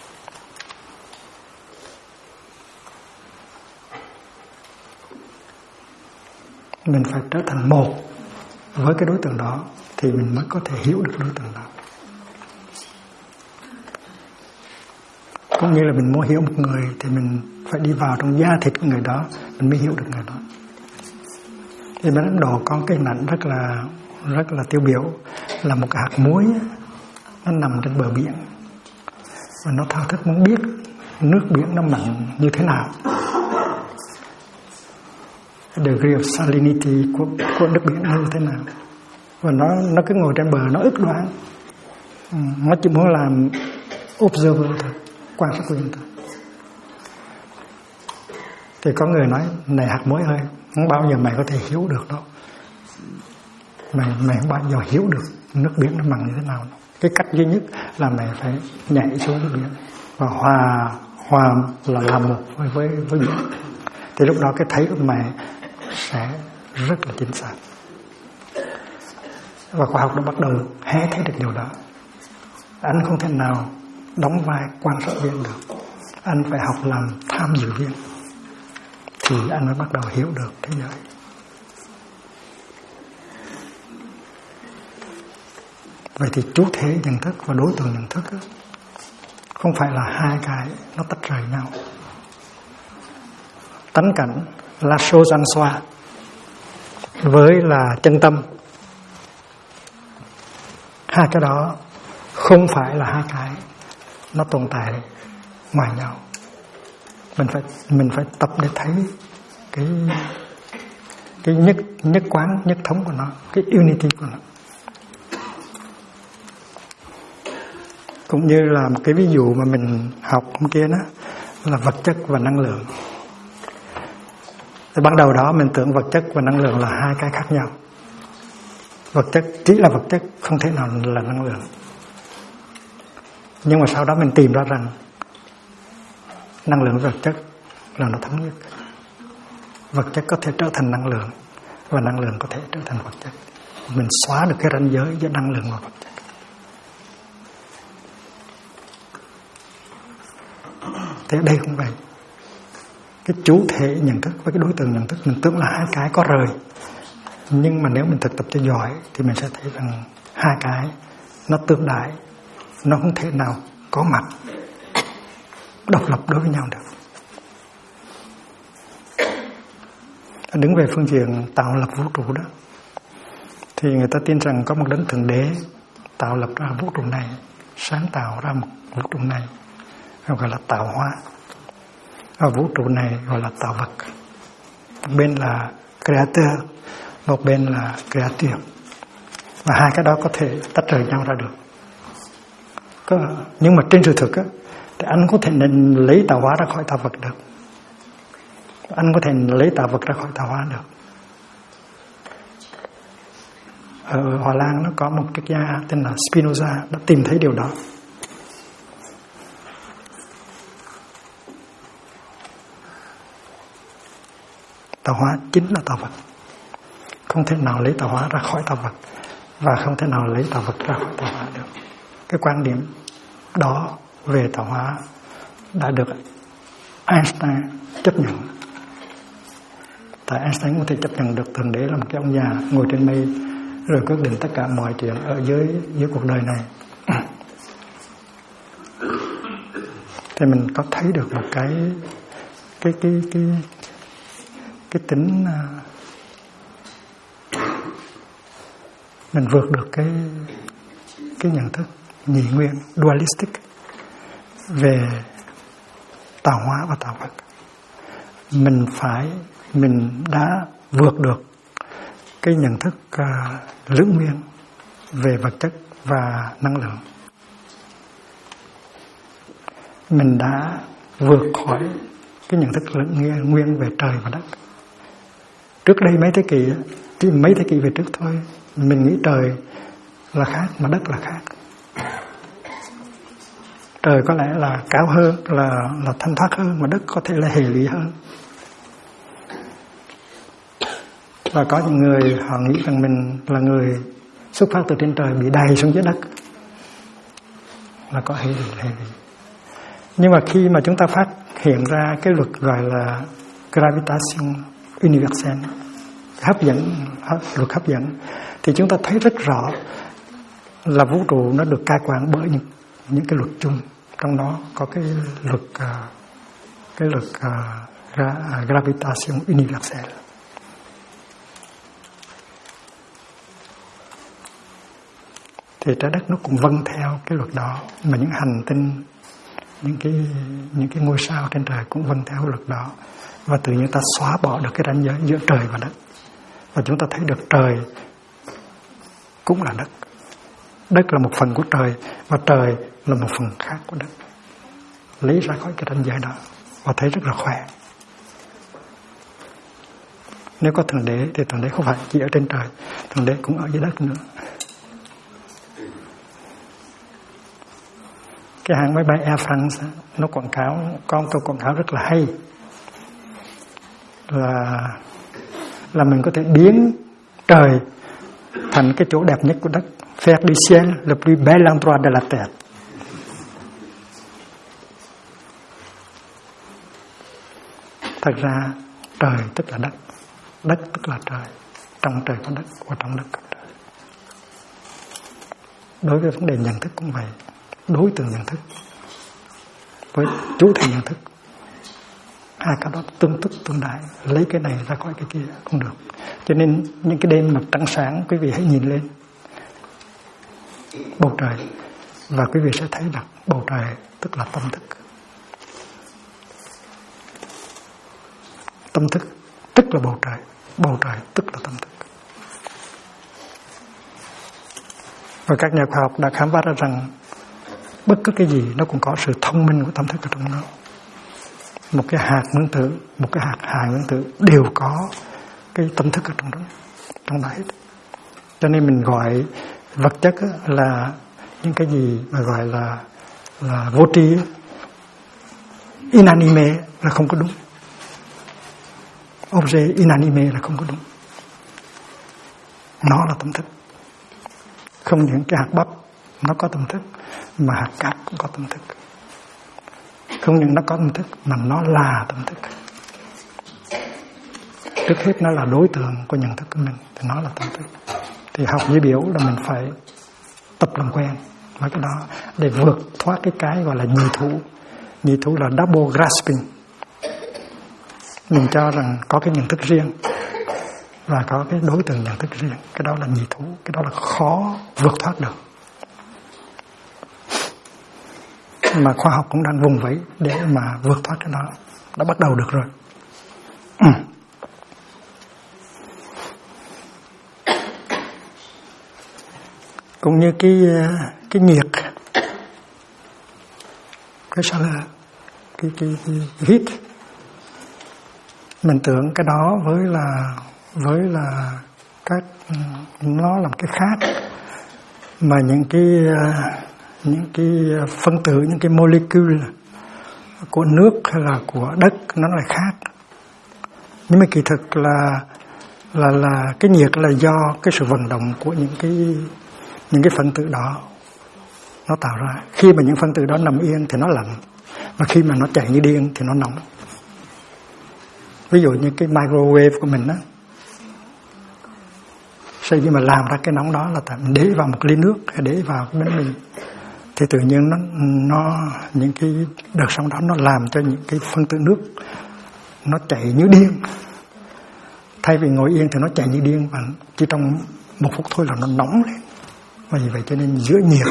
Mình phải trở thành một với cái đối tượng đó thì mình mới có thể hiểu được đối tượng đó. Cũng như là mình muốn hiểu một người thì mình phải đi vào trong da thịt của người đó, mình mới hiểu được người đó. Thì bên Ấn Độ có cái hình ảnh rất là tiêu biểu, là một cái hạt muối nó nằm trên bờ biển và nó thao thức muốn biết nước biển nó mặn như thế nào, degree of salinity của nước biển như thế nào, và nó cứ ngồi trên bờ nó ước đoán Nó chỉ muốn làm observer thôi, quan sát viên thôi. Thì có người nói, này hạt muối ơi, không bao giờ mày có thể hiểu được đâu. Mày không bao giờ hiểu được nước biển nó mặn như thế nào. Cái cách duy nhất là mày phải nhảy xuống nước biển và hòa là làm một với biển. Thì lúc đó cái thấy của mày sẽ rất là chính xác. Và khoa học đã bắt đầu hé thấy được điều đó. Anh không thể nào đóng vai quan sát viên được. Anh phải học làm tham dự viên, thì anh mới bắt đầu hiểu được thế giới. Vậy thì chủ thể nhận thức và đối tượng nhận thức không phải là hai cái nó tách rời nhau. Tánh cảnh là sô gian xoa với là chân tâm, hai cái đó không phải là hai cái nó tồn tại ngoài nhau. Mình phải tập để thấy cái nhất quán, nhất thống của nó, cái unity của nó. Cũng như là một cái ví dụ mà mình học hôm kia đó là vật chất và năng lượng. Thì ban đầu đó mình tưởng vật chất và năng lượng là hai cái khác nhau. Vật chất chỉ là vật chất, không thể nào là năng lượng. Nhưng mà sau đó mình tìm ra rằng năng lượng và vật chất là nó thống nhất. Vật chất có thể trở thành năng lượng và năng lượng có thể trở thành vật chất. Mình xóa được cái ranh giới giữa năng lượng và vật chất. Thế đây không vậy. Cái chủ thể nhận thức với cái đối tượng nhận thức mình tưởng là hai cái có rời. Nhưng mà nếu mình thực tập cho giỏi thì mình sẽ thấy rằng hai cái nó tương đại, nó không thể nào có mặt độc lập đối với nhau được. Đứng về phương diện tạo lập vũ trụ đó, thì người ta tin rằng có một đấng thượng đế tạo lập ra vũ trụ này, sáng tạo ra một vũ trụ này, gọi là tạo hóa. Và vũ trụ này gọi là tạo vật. Một bên là creator, một bên là creative. Và hai cái đó có thể tách rời nhau ra được. Nhưng mà trên sự thực á, thì anh có thể lấy tạo hóa ra khỏi tạo vật được. Anh có thể lấy tạo vật ra khỏi tạo hóa được. Ở Hòa Lan nó có một triết gia tên là Spinoza đã tìm thấy điều đó. Tạo hóa chính là tạo vật. Không thể nào lấy tạo hóa ra khỏi tạo vật, và không thể nào lấy tạo vật ra khỏi tạo hóa được. Cái quan điểm đó về tạo hóa đã được Einstein chấp nhận. Tại Einstein có thể chấp nhận được thượng đế là một cái ông già ngồi trên mây rồi quyết định tất cả mọi chuyện ở dưới cuộc đời này. Thì mình có thấy được một cái tính mình vượt được cái nhận thức nhị nguyên dualistic về tạo hóa và tạo vật. Mình đã vượt được cái nhận thức lưỡng nguyên về vật chất và năng lượng. Mình đã vượt khỏi cái nhận thức lưỡng nguyên về trời và đất. Trước đây chỉ mấy thế kỷ về trước thôi, mình nghĩ trời là khác mà đất là khác. Trời có lẽ là cao hơn, là thanh thoát hơn, mà đất có thể là hệ lụy hơn. Và có những người họ nghĩ rằng mình là người xuất phát từ trên trời bị đày xuống dưới đất, là có hệ lụy. Nhưng mà khi mà chúng ta phát hiện ra cái luật gọi là gravitation universelle, luật hấp dẫn, thì chúng ta thấy rất rõ là vũ trụ nó được cai quản bởi những cái luật chung. Trong đó có cái luật gravitation universelle. Thì trái đất nó cũng vâng theo cái luật đó, mà những hành tinh, những cái ngôi sao trên trời cũng vâng theo luật đó. Và tự nhiên ta xóa bỏ được cái ranh giới giữa trời và đất, và chúng ta thấy được trời cũng là đất, Đất là một phần của trời và trời là một phần khác của đất. Lấy ra khỏi cái ranh giới đó và thấy rất là khỏe. Nếu có Thượng Đế thì Thượng Đế không phải chỉ ở trên trời, Thượng Đế cũng ở dưới đất nữa. Cái hãng máy bay Air France nó quảng cáo, có một câu quảng cáo rất là hay, là mình có thể biến trời thành cái chỗ đẹp nhất của đất. Faire du ciel le plus bel endroit de la terre. Thật ra trời tức là đất, đất tức là trời, trong trời có đất và trong đất có trời. Đối với vấn đề nhận thức cũng vậy, đối tượng nhận thức với chủ thể nhận thức, hai cái đó tương tức tương đại, lấy cái này ra khỏi cái kia không được. Cho nên những cái đêm mặt trăng sáng, quý vị hãy nhìn lên bầu trời và quý vị sẽ thấy rằng bầu trời tức là tâm thức. Tâm thức tức là bầu trời tức là tâm thức. Và các nhà khoa học đã khám phá ra rằng bất cứ cái gì nó cũng có sự thông minh của tâm thức ở trong nó. Một cái hạt nguyên tử, một cái hạt hài nguyên tử đều có cái tâm thức ở trong đó hết. Cho nên mình gọi vật chất là những cái gì mà gọi là vô tri, inanimate là không có đúng. Objet inanimate là không có đúng. Nó là tâm thức. Không những cái hạt bắp nó có tâm thức, mà hạt cát cũng có tâm thức. Không những nó có tâm thức mà nó là tâm thức. Trước hết nó là đối tượng của nhận thức của mình, thì nó là tâm thức. Thì học giới biểu là mình phải tập làm quen với cái đó để vượt thoát cái gọi là nhị thủ. Nhị thủ là double grasping. Mình cho rằng có cái nhận thức riêng và có cái đối tượng nhận thức riêng. Cái đó là nhị thủ, cái đó là khó vượt thoát được. Mà khoa học cũng đang vùng vẫy để mà vượt thoát cái đó. Đã bắt đầu được rồi. Cũng như cái nhiệt, cái chaleur, cái heat, mình tưởng cái đó với là các nó là một cái khác, mà những cái phân tử, những cái molecule của nước hay là của đất nó lại khác. Nhưng mà kỳ thực là cái nhiệt là do cái sự vận động của những cái phân tử đó nó tạo ra. Khi mà những phân tử đó nằm yên thì nó lạnh, và khi mà nó chạy như điên thì nó nóng. Ví dụ như cái microwave của mình á, sau khi mà làm ra cái nóng đó là tại mình để vào một ly nước hay để vào cái bánh mì, thì tự nhiên nó những cái đợt sóng đó nó làm cho những cái phân tử nước nó chạy như điên. Thay vì ngồi yên thì nó chạy như điên, và chỉ trong một phút thôi là nó nóng lên. Và vì vậy cho nên giữa nhiệt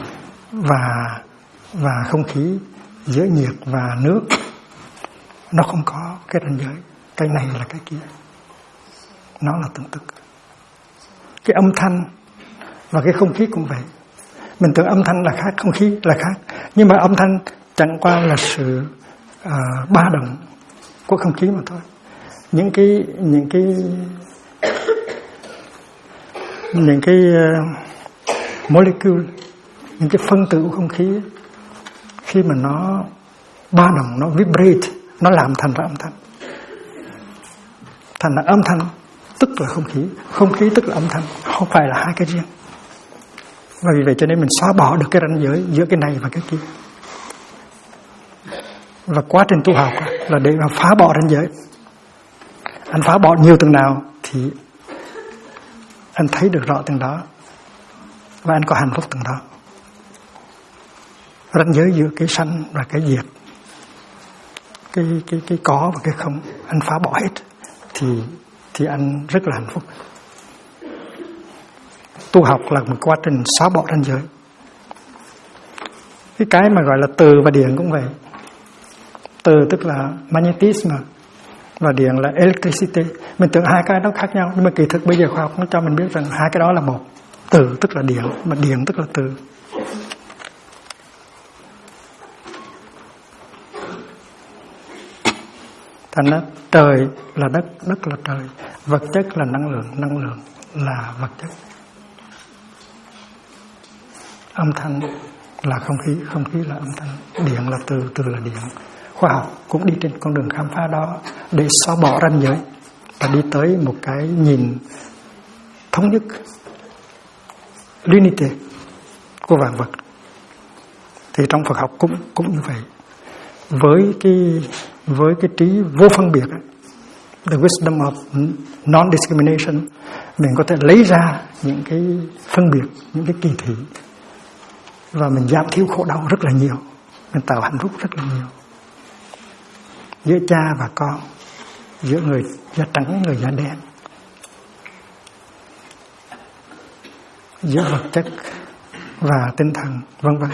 và không khí, giữa nhiệt và nước nó không có cái ranh giới, cái này là cái kia, nó là tương tức. Cái âm thanh và cái không khí cũng vậy. Mình tưởng âm thanh là khác, không khí là khác, nhưng mà âm thanh chẳng qua là sự ba động của không khí mà thôi. Những cái molecule, những cái phân tử của không khí, khi mà nó ba động, nó vibrate, nó làm thành ra âm thanh. Thành ra âm thanh tức là không khí tức là âm thanh, không phải là hai cái riêng. Và vì vậy cho nên mình xóa bỏ được cái ranh giới giữa cái này và cái kia. Và quá trình tu học là để mà phá bỏ ranh giới. Anh phá bỏ nhiều từng nào thì anh thấy được rõ từng đó, và anh có hạnh phúc từng đó. Ranh giới giữa cái sanh và cái diệt, cái có và cái không, anh phá bỏ hết thì anh rất là hạnh phúc. Tu học là một quá trình xóa bỏ ranh giới. Cái mà gọi là từ và điện cũng vậy. Từ tức là magnetism và điện là electricity. Mình tưởng hai cái đó khác nhau, nhưng mà kỳ thực bây giờ khoa học nó cho mình biết rằng hai cái đó là một. Từ tức là điện, mà điện tức là từ. Thành ra trời là đất, đất là trời, vật chất là năng lượng là vật chất. Âm thanh là không khí là âm thanh, điện là từ, từ là điện. Khoa học cũng đi trên con đường khám phá đó để xóa bỏ ranh giới và đi tới một cái nhìn thống nhất, unity của vạn vật. Thì trong Phật học cũng như vậy. Với cái trí vô phân biệt, the wisdom of non-discrimination, mình có thể lấy ra những cái phân biệt, những cái kỳ thị, và mình giảm thiểu khổ đau rất là nhiều, mình tạo hạnh phúc rất là nhiều giữa cha và con, giữa người da trắng người da đen, giữa vật chất và tinh thần, vân vân.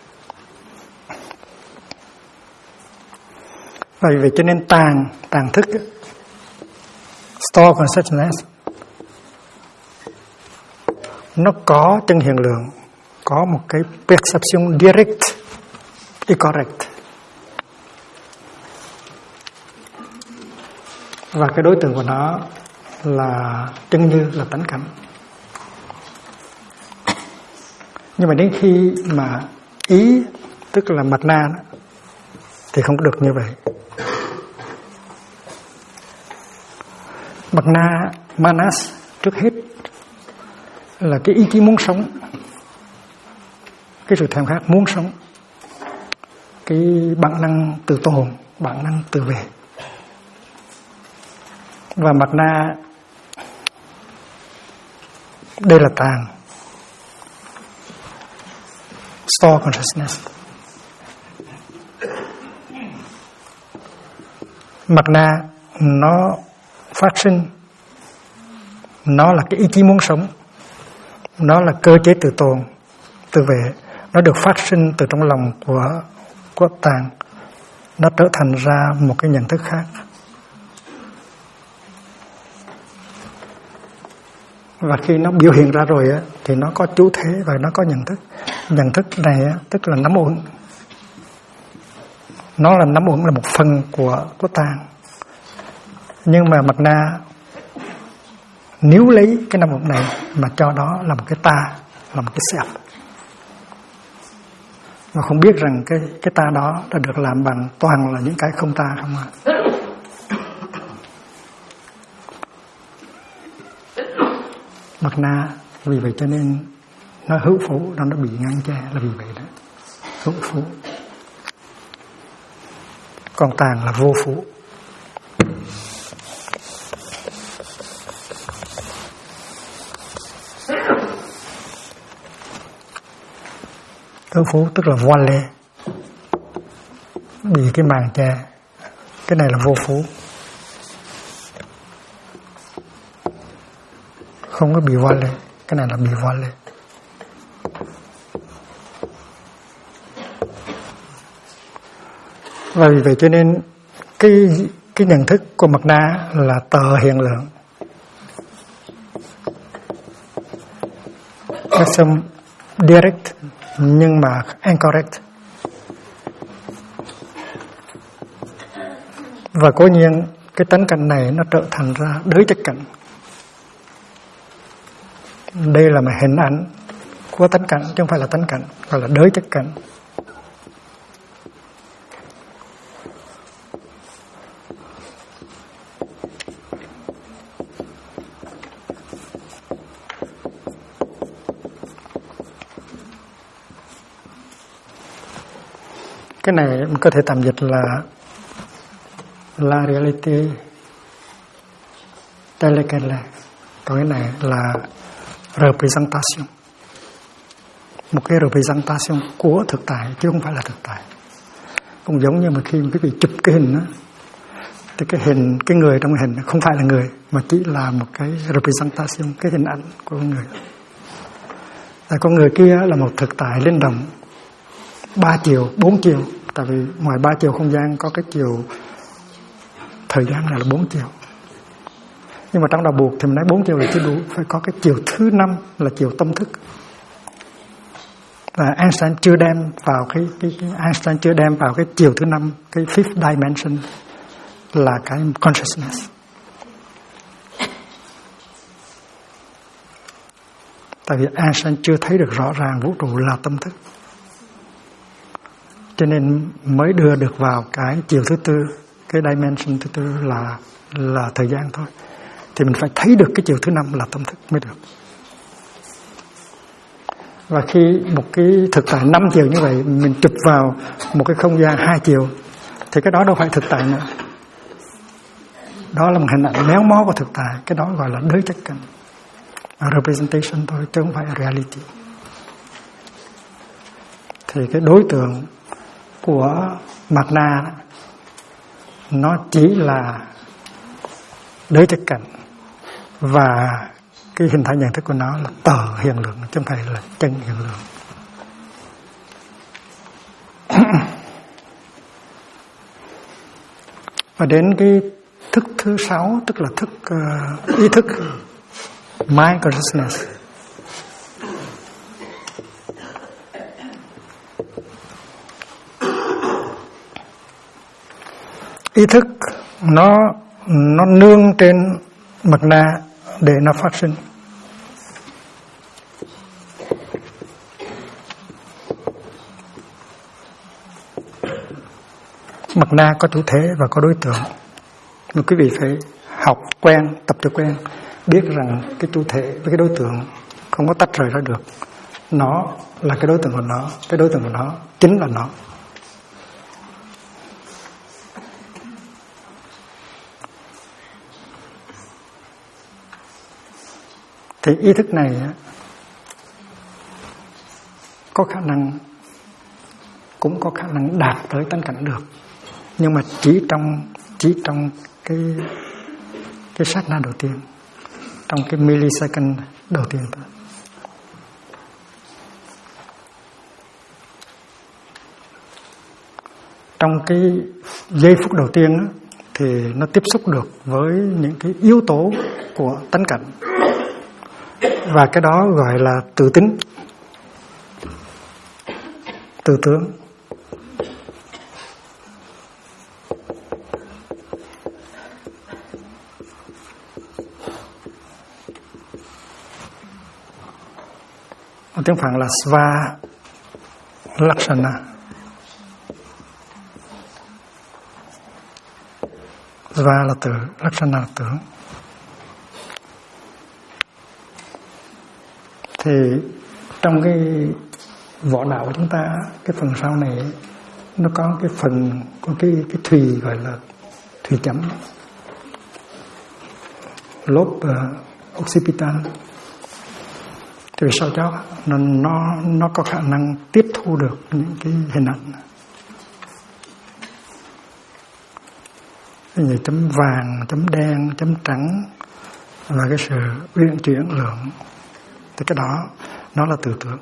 Vậy cho nên tàng thức, store consciousness, nó có chân hiện lượng, có một cái perception direct, incorrect. Và cái đối tượng của nó là chân như, là tánh cảnh. Nhưng mà đến khi mà ý, tức là mặt na đó, thì không được như vậy. Mặt na, manas, trước hết là cái ý chí muốn sống, cái sự thèm khát muốn sống, cái bản năng tự tồn, bản năng tự vệ. Và mặt na, đây là tàng, store consciousness. Mặt na nó phát sinh, nó là cái ý chí muốn sống, nó là cơ chế tự tồn, tự vệ. Nó được phát sinh từ trong lòng của tàng, nó trở thành ra một cái nhận thức khác. Và khi nó biểu hiện ra rồi á, thì nó có chú thế và nó có nhận thức. Nhận thức này á, tức là nắm uẩn. Nó là nắm uẩn, là một phần của tàng. Nhưng mà mặt na nếu lấy cái nắm uẩn này mà cho đó là một cái ta, là một cái self, mà không biết rằng cái ta đó đã được làm bằng toàn là những cái không ta không à. Mặt na, vì vậy cho nên nó hữu phú, nó bị ngăn che là vì vậy đó. Hữu phú. Còn tàng là vô phú. Hữu phú tức là voile, bị cái màn che. Cái này là vô phú, không có bị voile. Cái này là bị voile. Và vì vậy cho nên cái nhận thức của mặt na là tờ hiện lượng. Some direct nhưng mà incorrect. Và cố nhiên cái tánh cảnh này nó trở thành ra đới chất cảnh. Đây là một hình ảnh của tánh cảnh chứ không phải là tánh cảnh, gọi là đới chất cảnh. Cái này mình có thể tạm dịch là la reality telle qu'elle est. Còn cái này là representation, một cái representation của thực tại chứ không phải là thực tại. Cũng giống như mà khi quý vị chụp cái hình đó, thì cái người trong cái hình không phải là người, mà chỉ là một cái representation, cái hình ảnh của con người. Và con người kia là một thực tại linh động 3 chiều, 4 chiều. Tại vì ngoài 3 chiều không gian có cái chiều thời gian này là 4 chiều. Nhưng mà trong đạo buộc thì mình nói 4 chiều là chưa đủ, phải có cái chiều thứ 5 là chiều tâm thức. Và Einstein chưa đem vào cái chiều thứ 5, cái fifth dimension là cái consciousness. Tại vì Einstein chưa thấy được rõ ràng vũ trụ là tâm thức, cho nên mới đưa được vào cái chiều thứ 4, cái dimension thứ 4 là thời gian thôi. Thì mình phải thấy được cái chiều thứ 5 là tâm thức mới được. Và khi một cái thực tại 5 chiều như vậy mình chụp vào một cái không gian 2 chiều thì cái đó đâu phải thực tại nữa. Đó là một hình ảnh méo mó của thực tại. Cái đó gọi là đới chất cảnh, representation thôi, chứ không phải reality. Thì cái đối tượng của Mạt Na nó chỉ là đới chất cảnh, và cái hình thái nhận thức của nó là tờ hiện lượng, chứ không phải là chân hiện lượng. Và đến cái thức thứ 6, tức là thức ý thức, mind consciousness. Ý thức nó nương trên Mạt Na để nó phát sinh. Mạt Na có chủ thể và có đối tượng. Mà quý vị phải học quen, tập cho quen, biết rằng cái chủ thể với cái đối tượng không có tách rời ra được. Nó là cái đối tượng của nó, cái đối tượng của nó chính là nó. Thì ý thức này có khả năng, cũng có khả năng đạt tới tánh cảnh được, nhưng mà chỉ trong cái sát na đầu tiên, trong cái millisecond đầu tiên thôi. Trong cái giây phút đầu tiên thì nó tiếp xúc được với những cái yếu tố của tánh cảnh, và cái đó gọi là tự tính, tự tướng. Tiếng Phạn là Sva Lakshana. Sva là từ, Lakshana là tướng. Thì trong cái võ đạo của chúng ta, cái phần sau này nó có cái phần, có cái thùy gọi là thùy chấm, lốp occipital. Thì sao cho nó có khả năng tiếp thu được những cái hình ảnh, như chấm vàng, chấm đen, chấm trắng, và cái sự uyển chuyển lượng. Thì cái đó nó là tưởng tượng,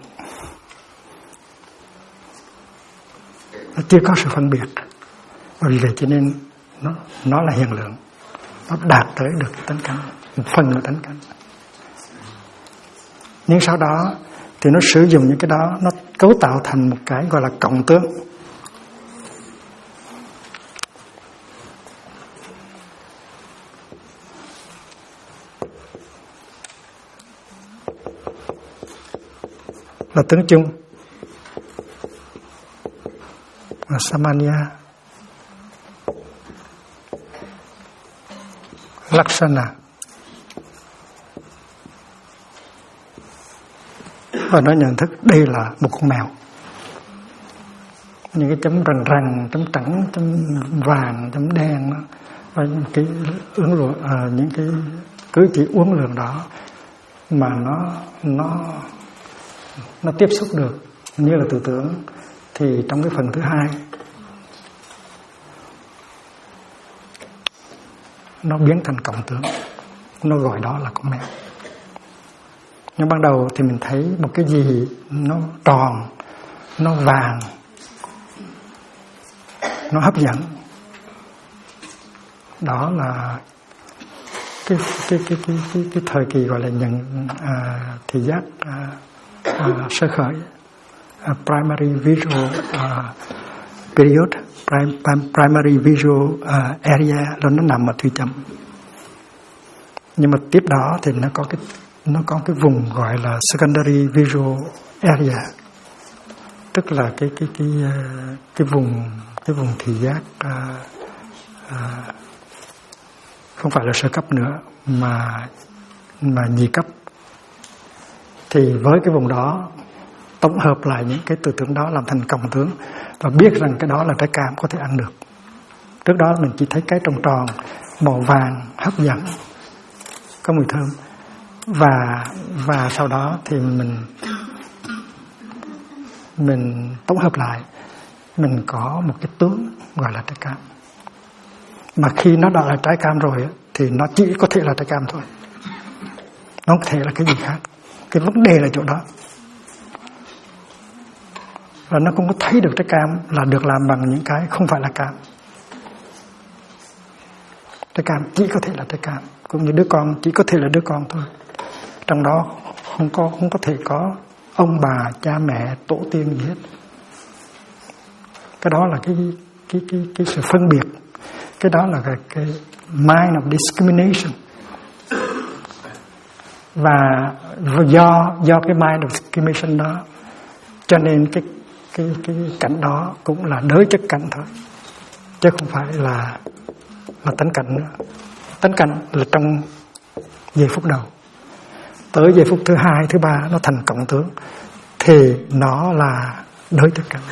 nó chưa có sự phân biệt, vì vậy cho nên nó là hiện lượng, nó đạt tới được cái tánh cảnh, một phần của tánh cảnh. Nhưng sau đó thì nó sử dụng những cái đó, nó cấu tạo thành một cái gọi là cộng tướng. Là tướng chung, là Samanya, Lakshana. Và nó nhận thức đây là một con mèo. Những cái chấm rằn rằn, chấm trắng, chấm vàng, chấm đen đó, và những cái những cái cử chỉ uốn lượn đó mà nó tiếp xúc được như là tưởng tượng, thì trong cái phần thứ hai nó biến thành cộng tướng, nó gọi đó là con mèo. Nhưng ban đầu thì mình thấy một cái gì nó tròn, nó vàng, nó hấp dẫn. Đó là cái thời kỳ gọi là nhận thị giác sơ khởi, primary visual period, primary visual area, nó nằm ở thùy chậm. Nhưng mà tiếp đó thì nó có cái vùng gọi là secondary visual area, tức là cái vùng thị giác không phải là sơ cấp nữa mà nhị cấp. Thì với cái vùng đó tổng hợp lại những cái tư tưởng đó làm thành cộng tướng và biết rằng cái đó là trái cam có thể ăn được. Trước đó mình chỉ thấy cái tròn tròn màu vàng hấp dẫn, có mùi thơm, và sau đó thì mình tổng hợp lại, mình có một cái tướng gọi là trái cam. Mà khi nó đã là trái cam rồi thì nó chỉ có thể là trái cam thôi, nó không thể là cái gì khác. Cái vấn đề là chỗ đó. Và nó không có thấy được trái cam là được làm bằng những cái không phải là cam. Trái cam chỉ có thể là trái cam, cũng như đứa con chỉ có thể là đứa con thôi. Trong đó không có thể có ông bà, cha mẹ, tổ tiên gì hết. Cái đó là cái sự phân biệt. Cái đó là cái mind of discrimination. Và do cái mind of discrimination đó, cho nên cái cảnh đó cũng là đới chất cảnh thôi, chứ không phải là tánh cảnh nữa. Tánh cảnh là trong giây phút đầu. Tới giây phút thứ hai, thứ ba nó thành cộng tướng thì nó là đới chất cảnh.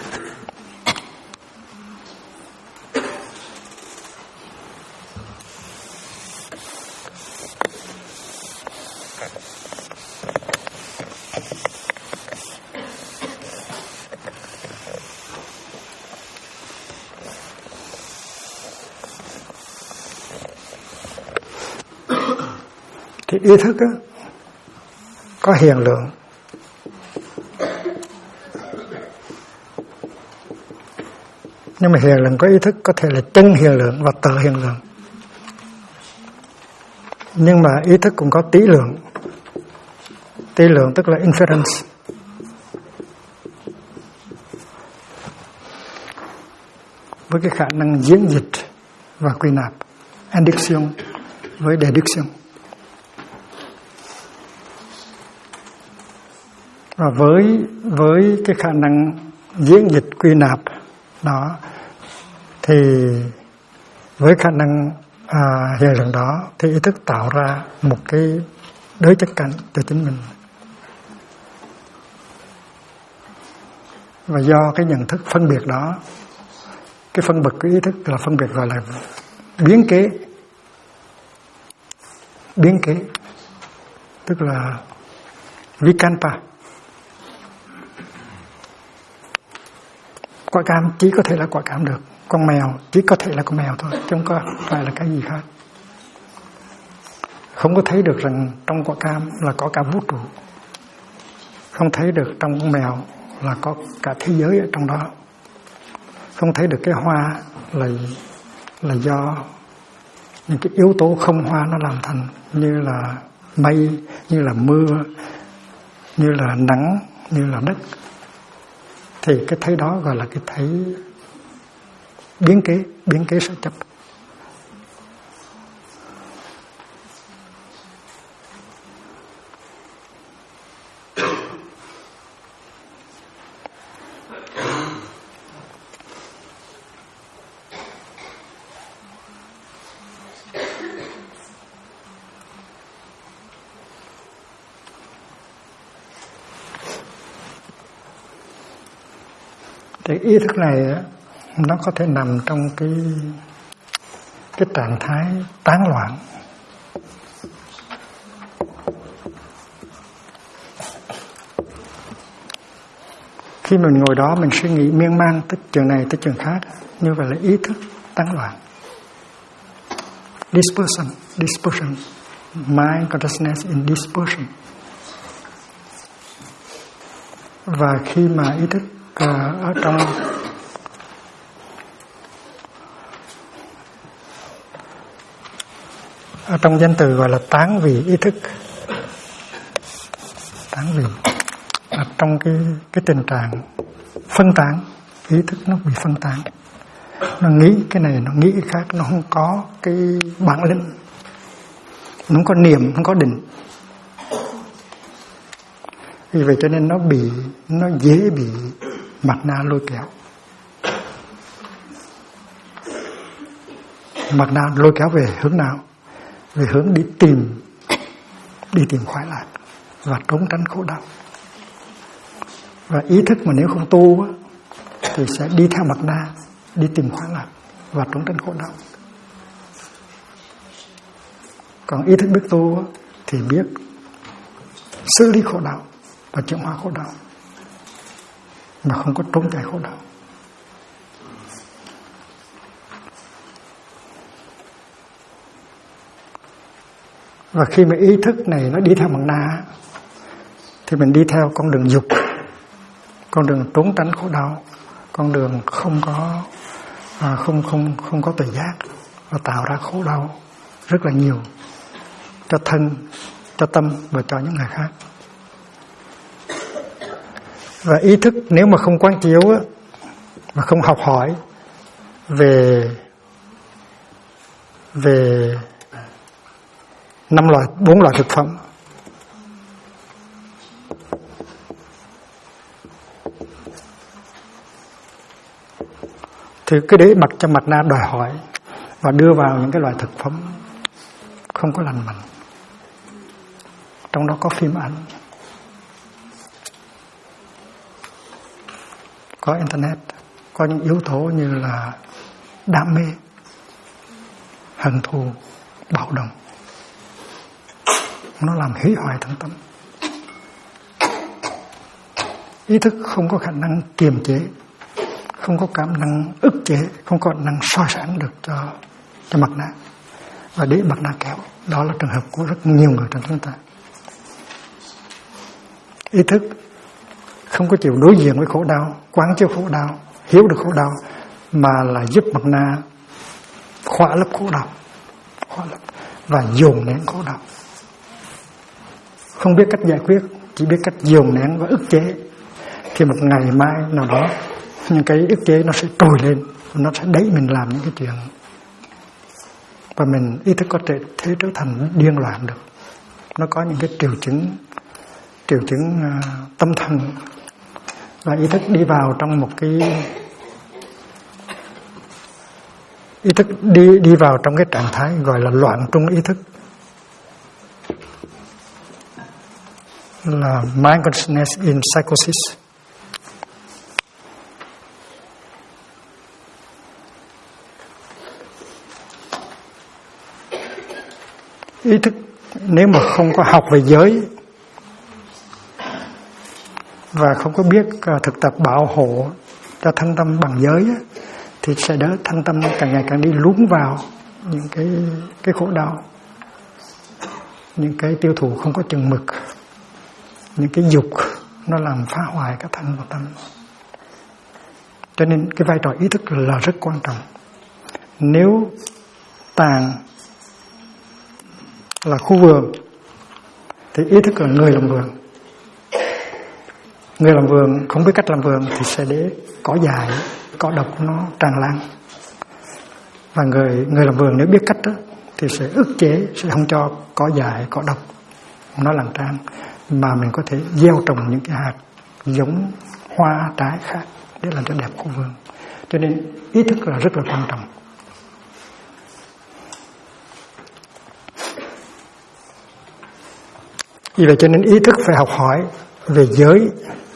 Thì ý thức á, có hiện lượng, nhưng mà hiện lượng có ý thức có thể là chân hiện lượng và tờ hiện lượng. Nhưng mà ý thức cũng có tí lượng. Tí lượng tức là inference. Với cái khả năng diễn dịch và quy nạp, induction với deduction. Và với cái khả năng diễn dịch quy nạp đó thì với khả năng hiện lượng đó thì ý thức tạo ra một cái đới chất cảnh cho chính mình. Và do cái nhận thức phân biệt đó, cái phân biệt của ý thức là phân biệt gọi là biến kế. Biến kế tức là vikalpa. Quả cam chỉ có thể là quả cam được, con mèo chỉ có thể là con mèo thôi, chứ không có phải là cái gì khác. Không có thấy được rằng trong quả cam là có cả vũ trụ, không thấy được trong con mèo là có cả thế giới ở trong đó, không thấy được cái hoa là do những cái yếu tố không hoa nó làm thành, như là mây, như là mưa, như là nắng, như là đất. Thì cái thấy đó gọi là cái thấy biến kế sở chấp. Thì ý thức này nó có thể nằm trong cái trạng thái tán loạn. Khi mình ngồi đó mình suy nghĩ miên man tới trường này tới trường khác, như vậy là ý thức tán loạn. Dispersion. Mind consciousness in dispersion. Và khi mà ý thức ở trong Ở trong danh từ gọi là tán vì ý thức. Tán vì ở trong cái tình trạng phân tán, ý thức nó bị phân tán, nó nghĩ cái này, nó nghĩ cái khác, nó không có cái bản lĩnh, nó không có niệm, không có định. Vì vậy cho nên nó dễ bị mặt na lôi kéo. Mặt na lôi kéo về hướng nào? Về hướng đi tìm khoái lạc và trốn tránh khổ đau. Và ý thức mà nếu không tu thì sẽ đi theo mặt na, đi tìm khoái lạc và trốn tránh khổ đau. Còn ý thức biết tu thì biết xử lý khổ đau và chuyển hóa khổ đau, mà không có trốn chạy khổ đau. Và khi mà ý thức này nó đi theo mặt na thì mình đi theo con đường dục, con đường trốn tránh khổ đau, con đường không có tự giác, và tạo ra khổ đau rất là nhiều cho thân, cho tâm và cho những người khác. Và ý thức nếu mà không quán chiếu mà không học hỏi về 4 loại thực phẩm, thì cứ để mặc cho mặt na đòi hỏi và đưa vào những cái loại thực phẩm không có lành mạnh. Trong đó có phim ảnh, có internet, có những yếu tố như là đam mê, hận thù, bạo động. Nó làm hủy hoại thân tâm. Ý thức không có khả năng kiềm chế, không có khả năng ức chế, không có khả năng soi sáng được cho mặt na, và để mặt na kéo. Đó là trường hợp của rất nhiều người trong chúng ta. Ý thức không có chịu đối diện với khổ đau, quán chiếu khổ đau, hiểu được khổ đau, mà là giúp mặt na khỏa lấp khổ đau, và dồn nén khổ đau. Không biết cách giải quyết, chỉ biết cách dồn nén và ức chế. Thì một ngày mai nào đó những cái ức chế nó sẽ trồi lên, nó sẽ đẩy mình làm những cái chuyện, và mình ý thức có thể trở thành điên loạn được. Nó có những cái triệu chứng tâm thần, và ý thức đi vào trong một cái ý thức đi vào trong cái trạng thái gọi là loạn trung ý thức, là mindfulness in psychosis. Ý thức nếu mà không có học về giới và không có biết thực tập bảo hộ cho thân tâm bằng giới thì sẽ đỡ thân tâm càng ngày càng đi lún vào những cái khổ đau, những cái tiêu thụ không có chừng mực, những cái dục nó làm phá hoại cả thân và tâm. Cho nên cái vai trò ý thức là rất quan trọng. Nếu tạng là khu vườn thì ý thức là người làm vườn. Người làm vườn không biết cách làm vườn thì sẽ để cỏ dại, cỏ độc nó tràn lan. Và người làm vườn nếu biết cách đó, thì sẽ ức chế, sẽ không cho cỏ dại, cỏ độc nó lan tràn, mà mình có thể gieo trồng những cái hạt giống hoa trái khác để làm cho đẹp khu vườn. Cho nên ý thức là rất là quan trọng. Vì vậy cho nên ý thức phải học hỏi về giới,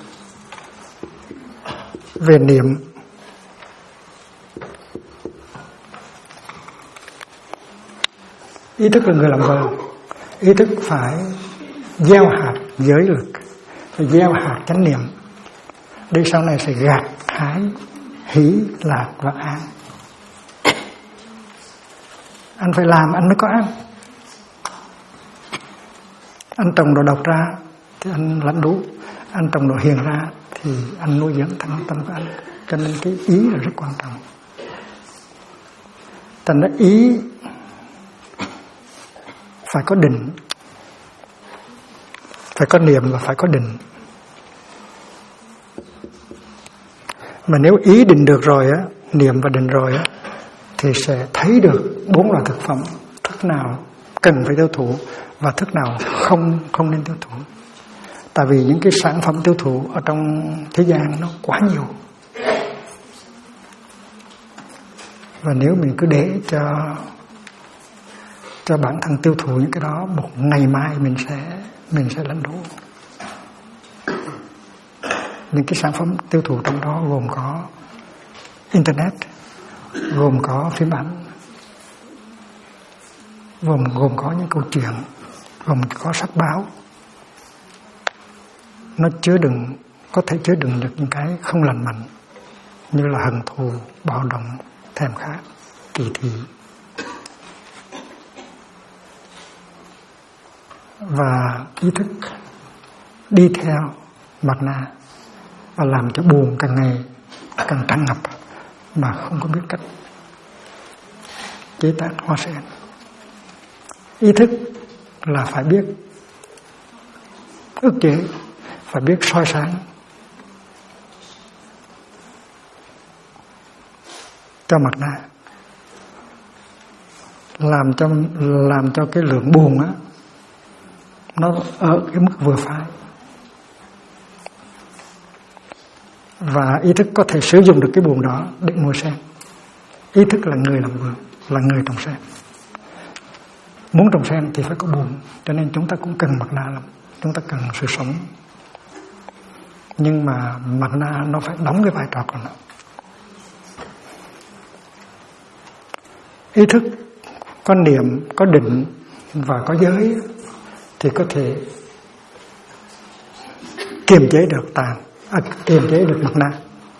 về niệm. Ý thức là người làm vườn, ý thức phải gieo hạt giới lực, phải gieo hạt chánh niệm, để sau này sẽ gặt hái hỷ lạc và an. Anh phải làm anh mới có ăn. Anh trồng đồ độc ra thì anh lãnh đủ, anh trồng đồ hiền ra thì anh nuôi dưỡng thân tâm của anh. Cho nên cái ý là rất quan trọng. Thành ra ý phải có định, phải có niệm và phải có định. Mà nếu ý định được rồi á, niệm và định rồi á, thì sẽ thấy được 4 loại thực phẩm, thức nào cần phải tiêu thụ và thức nào không nên tiêu thụ. Tại vì những cái sản phẩm tiêu thụ ở trong thế gian nó quá nhiều. Và nếu mình cứ để cho bản thân tiêu thụ những cái đó, một ngày mai mình sẽ lãnh đủ. Những cái sản phẩm tiêu thụ trong đó gồm có internet, gồm có phim ảnh, gồm có những câu chuyện, gồm có sách báo. Nó có thể chứa đựng được những cái không lành mạnh, như là hận thù, bạo động, thèm khát, kỳ thị. Và ý thức đi theo mặt nạ và làm cho buồn càng ngày càng tràn ngập mà không có biết cách chế tác hoa sen. Ý thức là phải biết ức chế, phải biết soi sáng, cho mặt nạ, làm cho cái lượng buồn á nó ở cái mức vừa phải. Và ý thức có thể sử dụng được cái buồn đó để nuôi sen. Ý thức là người làm vườn, là người trồng sen. Muốn trồng sen thì phải có buồn, cho nên chúng ta cũng cần mặt nạ lắm. Chúng ta cần sự sống. Nhưng mà mặt nạ nó phải đóng cái vai trò của nó. Ý thức có niệm, có định và có giới thì có thể kiềm chế được kiềm chế được mặt nạ.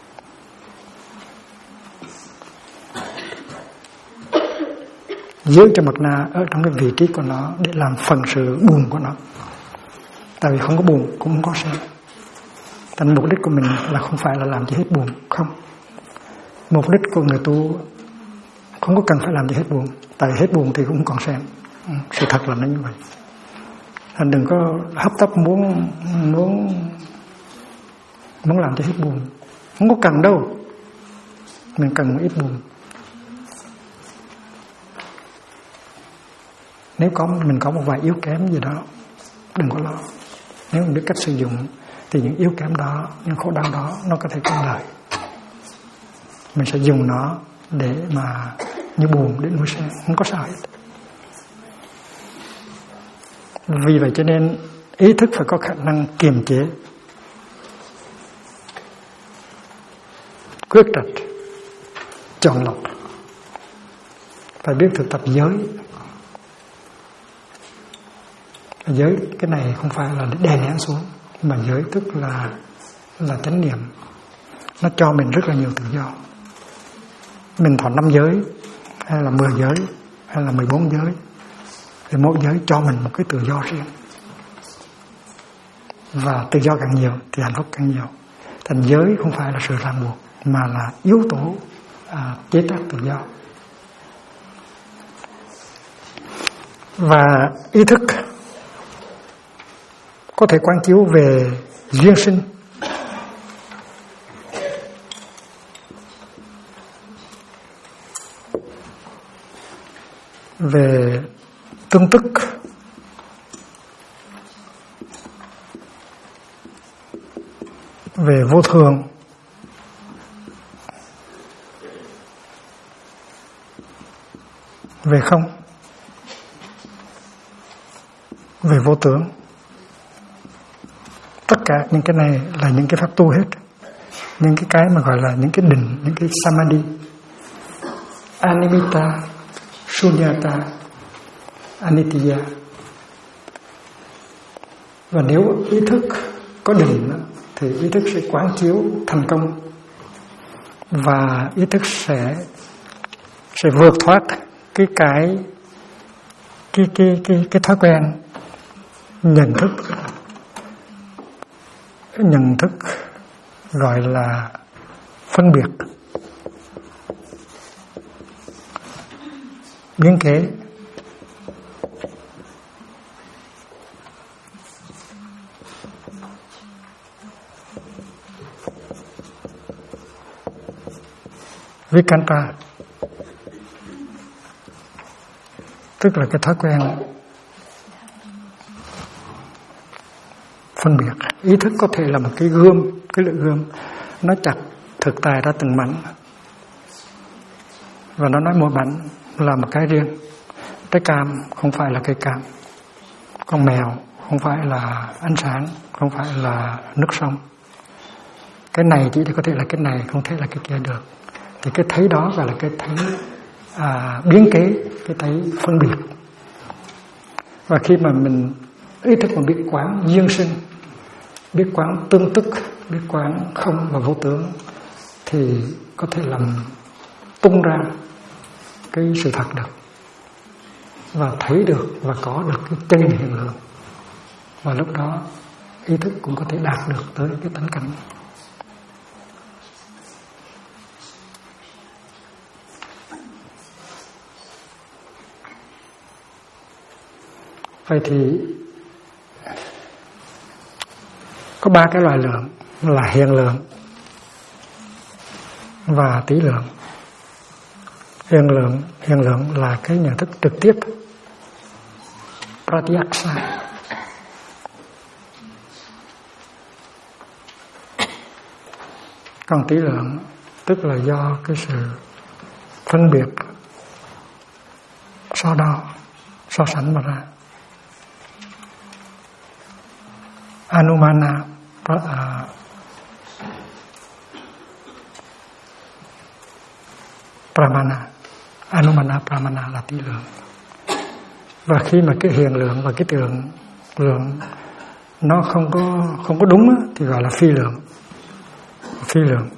Giữ cho mặt nạ ở trong cái vị trí của nó để làm phần sự buồn của nó. Tại vì không có buồn cũng không có sen. Thành mục đích của mình là không phải là làm cho hết buồn, không. Mục đích của người tu không có cần phải làm cho hết buồn, tại hết buồn thì cũng còn sen. Sự thật là nó như vậy. Thành đừng có hấp tấp muốn làm cho hết buồn. Không có cần đâu. Mình cần một ít buồn. Nếu mình có một vài yếu kém gì đó, đừng có lo. Nếu mình biết cách sử dụng thì những yếu kém đó, những khổ đau đó nó có thể có lợi. Mình sẽ dùng nó để mà như buồn để nuôi sen, không có sao hết. Vì vậy cho nên ý thức phải có khả năng kiềm chế, quyết trạch, chọn lọc. Phải biết thực tập giới. Giới cái này không phải là để đè nén xuống, mà giới tức là chánh niệm. Nó cho mình rất là nhiều tự do. Mình thọ 5 giới hay là 10 giới hay là 14 giới thì mỗi giới cho mình một cái tự do riêng. Và tự do càng nhiều thì hạnh phúc càng nhiều. Thành giới không phải là sự ràng buộc, mà là yếu tố chế tác tự do. Và ý thức có thể quán chiếu về duyên sinh, về tương tức, về vô thường, về không, về vô tướng. Tất cả những cái này là những cái pháp tu hết. Những cái mà gọi là những cái định, những cái samadhi, animita, sunyata, anitya. Và nếu ý thức có định thì ý thức sẽ quán chiếu thành công, và ý thức sẽ vượt thoát cái thói quen nhận thức gọi là phân biệt, biến kế, Vikanpa, tức là cái thói quen phân biệt. Ý thức có thể là một cái gươm, cái lưỡi gươm nó chặt thực tại ra từng mảnh, và nó nói mỗi mảnh là một cái riêng. Trái cam không phải là cây cam, con mèo không phải là ánh sáng, không phải là nước sông. Cái này chỉ có thể là cái này, không thể là cái kia được. Thì cái thấy đó gọi là cái thấy biến kế, cái thấy phân biệt. Và khi mà mình ý thức mà biết quán duyên sinh, biết quán tương tức, biết quán không và vô tướng, thì có thể làm tung ra cái sự thật được, và thấy được và có được cái chân hiện lượng. Và lúc đó ý thức cũng có thể đạt được tới cái tánh cảnh. Vậy thì có 3 cái loại lượng là hiện lượng và tỷ lượng. Hiện lượng là cái nhận thức trực tiếp, pratyaksa. Còn tỷ lượng tức là do cái sự phân biệt, so đo, so sánh mà ra. Anumana, pramana. Anumana, pramana là tỷ lượng. Và khi mà cái hiện lượng và cái tỷ lượng nó không có đúng thì gọi là phi lượng. Phi lượng.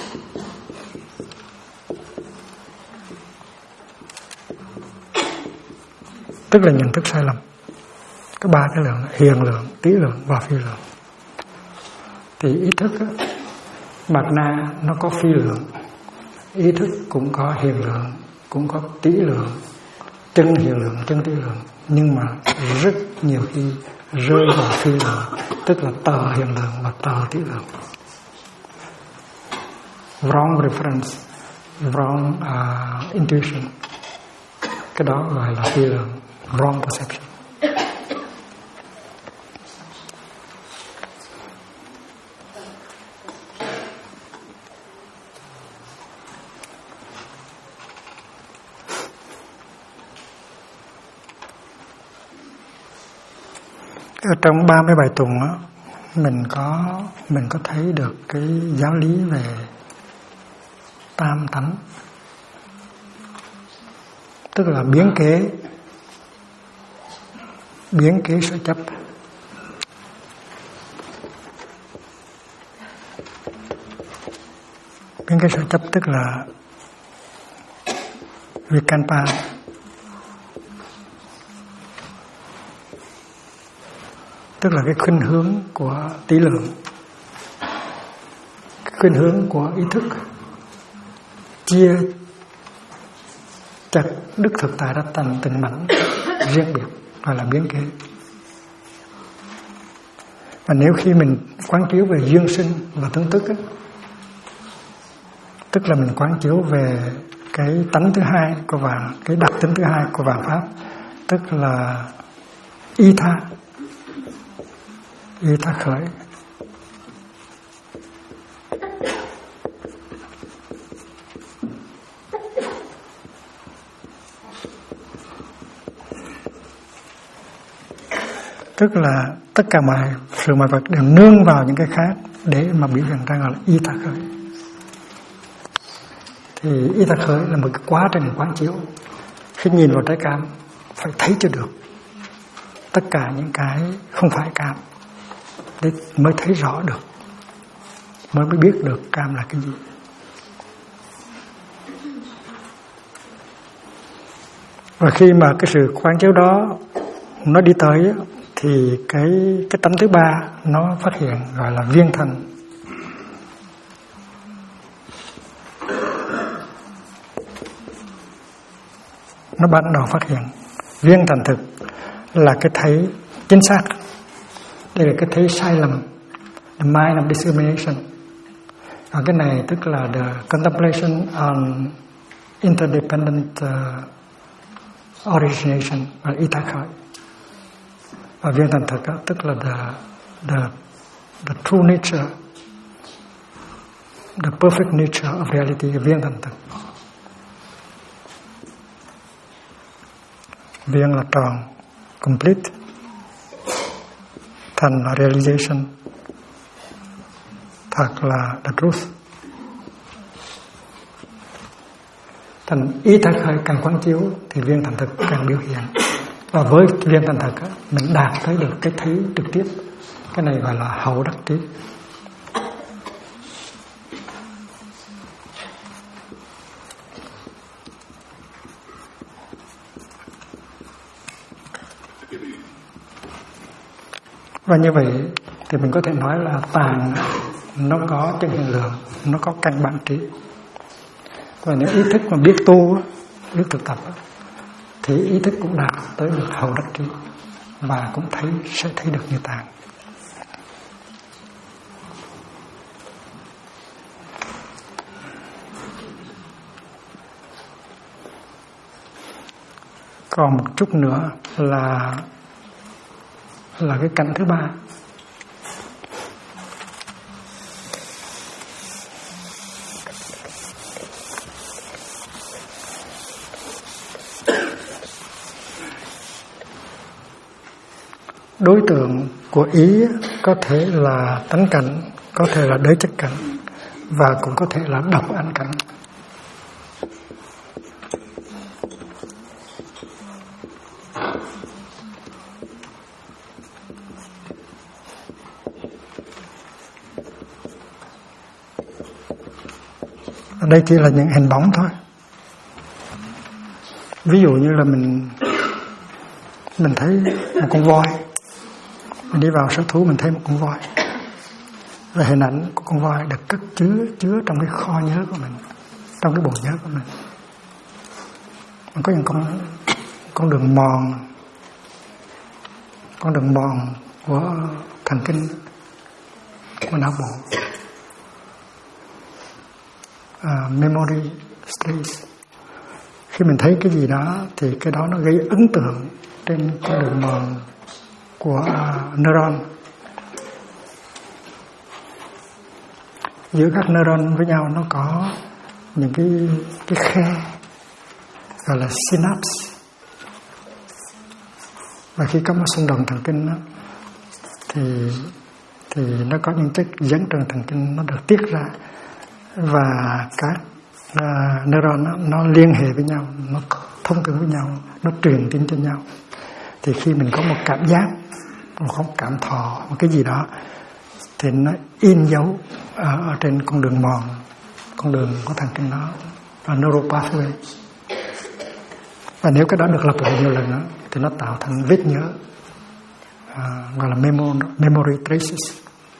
Tức là nhận thức sai lầm. Có 3 cái lượng: hiện lượng, tỷ lượng và phi lượng. Thì ý thức Mạt Na nó có phi lượng, ý thức cũng có hiện lượng, cũng có tỷ lượng, chân hiện lượng, chân tỷ lượng, nhưng mà rất nhiều khi rơi vào phi lượng, tức là tờ hiện lượng và tờ tỷ lượng. Wrong reference, wrong intuition, cái đó gọi là phi lượng, wrong perception. Ở trong 37 tuần đó, mình có thấy được cái giáo lý về tam tánh, tức là biến kế sở chấp. Biến kế sở chấp tức là Vikanpa. Tức là cái khuynh hướng của tỷ lượng, cái khuynh hướng của ý thức chia chặt đức thực tại ra thành từng mảnh riêng biệt, gọi là biến kế. Và nếu khi mình quán chiếu về duyên sinh và tương tức tức là mình quán chiếu về cái tánh thứ hai của vạn, cái đặc tính thứ hai của vạn pháp, tức là y tha khởi. Tức là tất cả mọi sự mọi vật đều nương vào những cái khác để mà biểu hiện ra gọi là y tha khởi. Thì y tha khởi là một cái quá trình quán chiếu. Khi nhìn vào trái cam phải thấy cho được tất cả những cái không phải cam, để mới thấy rõ được, mới biết được cam là cái gì. Và khi mà cái sự quán chiếu đó nó đi tới thì cái tánh thứ ba nó phát hiện, gọi là viên thành. Nó bắt đầu phát hiện viên thành thực là cái thấy chính xác. Đây là cái thấy sai lầm, the mind of discrimination. Và cái này tức là the contemplation on interdependent origination và ý tác khởi. Và viên thành thực tức là the true nature, the perfect nature of reality, viên thành thực. Viên là tròn, complete, thành là realization, thật là the truth. Thành ý tác khởi càng quán chiếu thì viên thành thực càng biểu hiện. Và với viên thành thực mình đạt tới được cái thấy trực tiếp. Cái này gọi là hậu đắc trí. Và như vậy thì mình có thể nói là tạng nó có chân hiện lượng, nó có căn bản trí. Và nếu ý thức mà biết tu, biết thực tập thì ý thức cũng đạt tới được hậu đắc trí và cũng sẽ thấy được như tạng. Còn một chút nữa là cái cảnh thứ ba. Đối tượng của ý có thể là tánh cảnh, có thể là đới chất cảnh và cũng có thể là độc ấn cảnh. Đây chỉ là những hình bóng thôi. Ví dụ như là mình thấy một con voi, mình đi vào sở thú mình thấy một con voi, và hình ảnh của con voi được cất chứa trong cái kho nhớ của mình, trong cái bộ nhớ của mình. Mình có những con đường mòn của thần kinh của não bộ, memory space. Khi mình thấy cái gì đó thì cái đó nó gây ấn tượng trên con đường mòn của neuron. Giữa các neuron với nhau nó có những cái khe gọi là synapse. Và khi có một xung động thần kinh đó, thì nó có những chất dẫn truyền thần kinh nó được tiết ra, và các neuron nó liên hệ với nhau, nó thông thường với nhau, nó truyền tin cho nhau. Thì khi mình có một cảm giác, một cảm thọ, một cái gì đó, thì nó in dấu ở trên con đường mòn, con đường của thần kinh đó, là neural pathway. Và nếu cái đó được lặp lại nhiều lần đó, thì nó tạo thành vết nhớ, gọi là memory traces.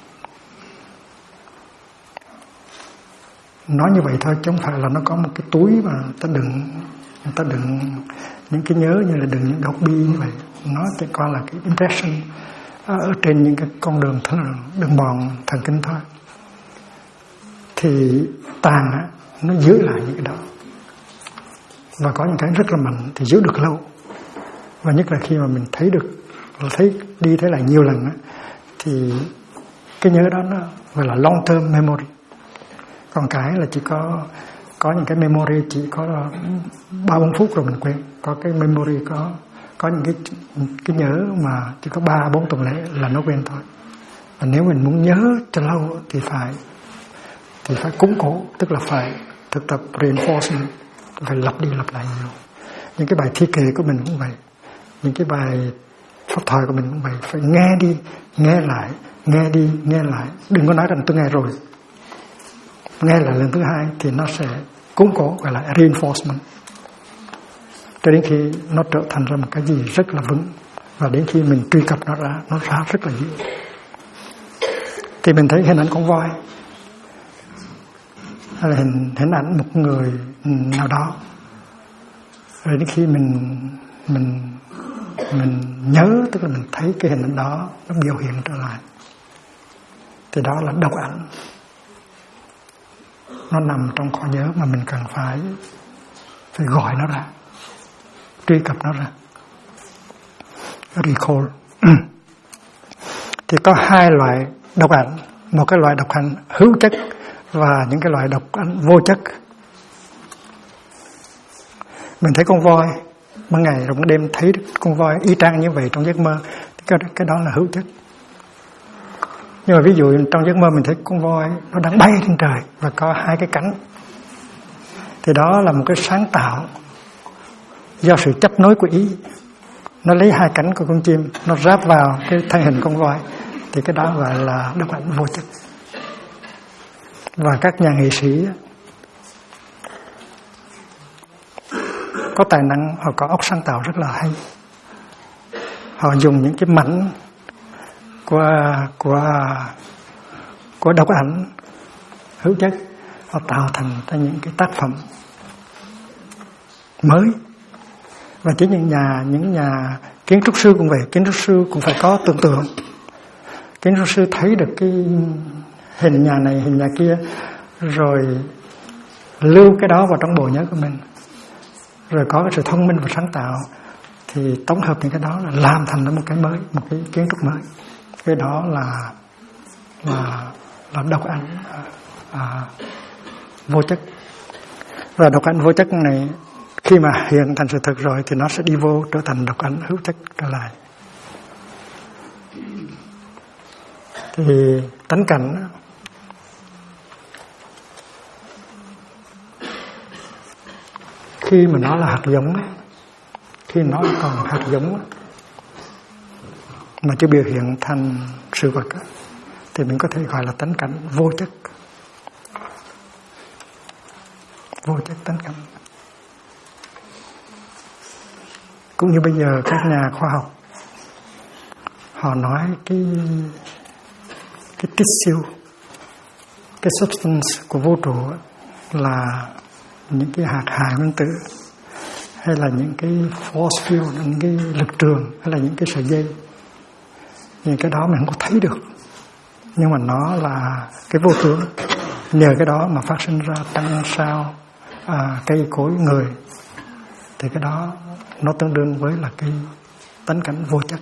Nói như vậy thôi chứ không phải là nó có một cái túi mà người ta đựng những cái nhớ như là đựng những góc bi như vậy. Nó chỉ coi là cái impression ở trên những cái con đường mòn thần kinh thôi. Thì tạng nó giữ lại những cái đó, và có những cái rất là mạnh thì giữ được lâu. Và nhất là khi mà mình thấy đi thấy lại nhiều lần á, thì cái nhớ đó nó gọi là long term memory. Còn cái là chỉ có những cái memory chỉ có 3-4 phút rồi mình quên. Có cái memory có những cái nhớ mà chỉ có 3-4 tuần lễ là nó quên thôi. Và nếu mình muốn nhớ cho lâu thì phải củng cố, tức là phải thực tập reinforcement, phải lặp đi lặp lại nhiều. Những cái bài thi kệ của mình cũng vậy, những cái bài pháp thoại của mình cũng vậy, phải nghe đi nghe lại, nghe đi nghe lại. Đừng có nói rằng tôi nghe rồi, nghe lại lần thứ hai thì nó sẽ củng cố, gọi là reinforcement, cho đến khi nó trở thành ra một cái gì rất là vững. Và đến khi mình truy cập nó ra rất là dữ. Thì mình thấy hình ảnh con voi, hay là hình ảnh một người nào đó, rồi đến khi mình nhớ, tức là mình thấy cái hình ảnh đó nó biểu hiện trở lại, thì đó là độc ảnh. nó nằm trong kho nhớ mà mình cần phải gọi nó ra, truy cập nó ra, recall. Thì có hai loại độc ảnh, một cái loại độc ảnh hữu chất và những cái loại độc ảnh vô chất. Mình thấy con voi ban ngày rồi ban đêm thấy con voi y chang như vậy trong giấc mơ, cái đó là hữu chất. Nhưng mà ví dụ trong giấc mơ mình thấy con voi nó đang bay trên trời và có hai cái cánh, thì đó là một cái sáng tạo do sự chấp nối của ý. Nó lấy hai cánh của con chim, nó ráp vào cái thân hình con voi, thì cái đó gọi là độc ảnh vô chất. Và các nhà nghệ sĩ có tài năng, họ có óc sáng tạo rất là hay. Họ dùng những cái mảnh của độc ảnh hữu chất, họ tạo thành những cái tác phẩm mới. Và chỉ những nhà kiến trúc sư cũng vậy, kiến trúc sư cũng phải có tưởng tượng. Kiến trúc sư thấy được cái hình nhà này, hình nhà kia, rồi lưu cái đó vào trong bộ nhớ của mình, rồi có cái sự thông minh và sáng tạo, thì tổng hợp những cái đó là làm thành một cái mới, một cái kiến trúc mới. Cái đó là độc ảnh vô chất. Và độc ảnh vô chất này khi mà hiện thành sự thực rồi thì nó sẽ đi vô trở thành độc ảnh hữu chất trở lại. Thì tánh cảnh khi mà nó là hạt giống, khi nó còn hạt giống mà chưa biểu hiện thành sự vật, thì mình có thể gọi là tánh cảnh vô chất. Vô chất tánh cảnh. Cũng như bây giờ các nhà khoa học họ nói cái tissue, cái substance của vũ trụ là những cái hạt hài nguyên tử, hay là những cái force field, những cái lực trường, hay là những cái sợi dây. Thì cái đó mình không có thấy được, nhưng mà nó là cái vô tướng. Nhờ cái đó mà phát sinh ra trăng sao, cây cối, người. Thì cái đó nó tương đương với là cái tánh cảnh vô chất.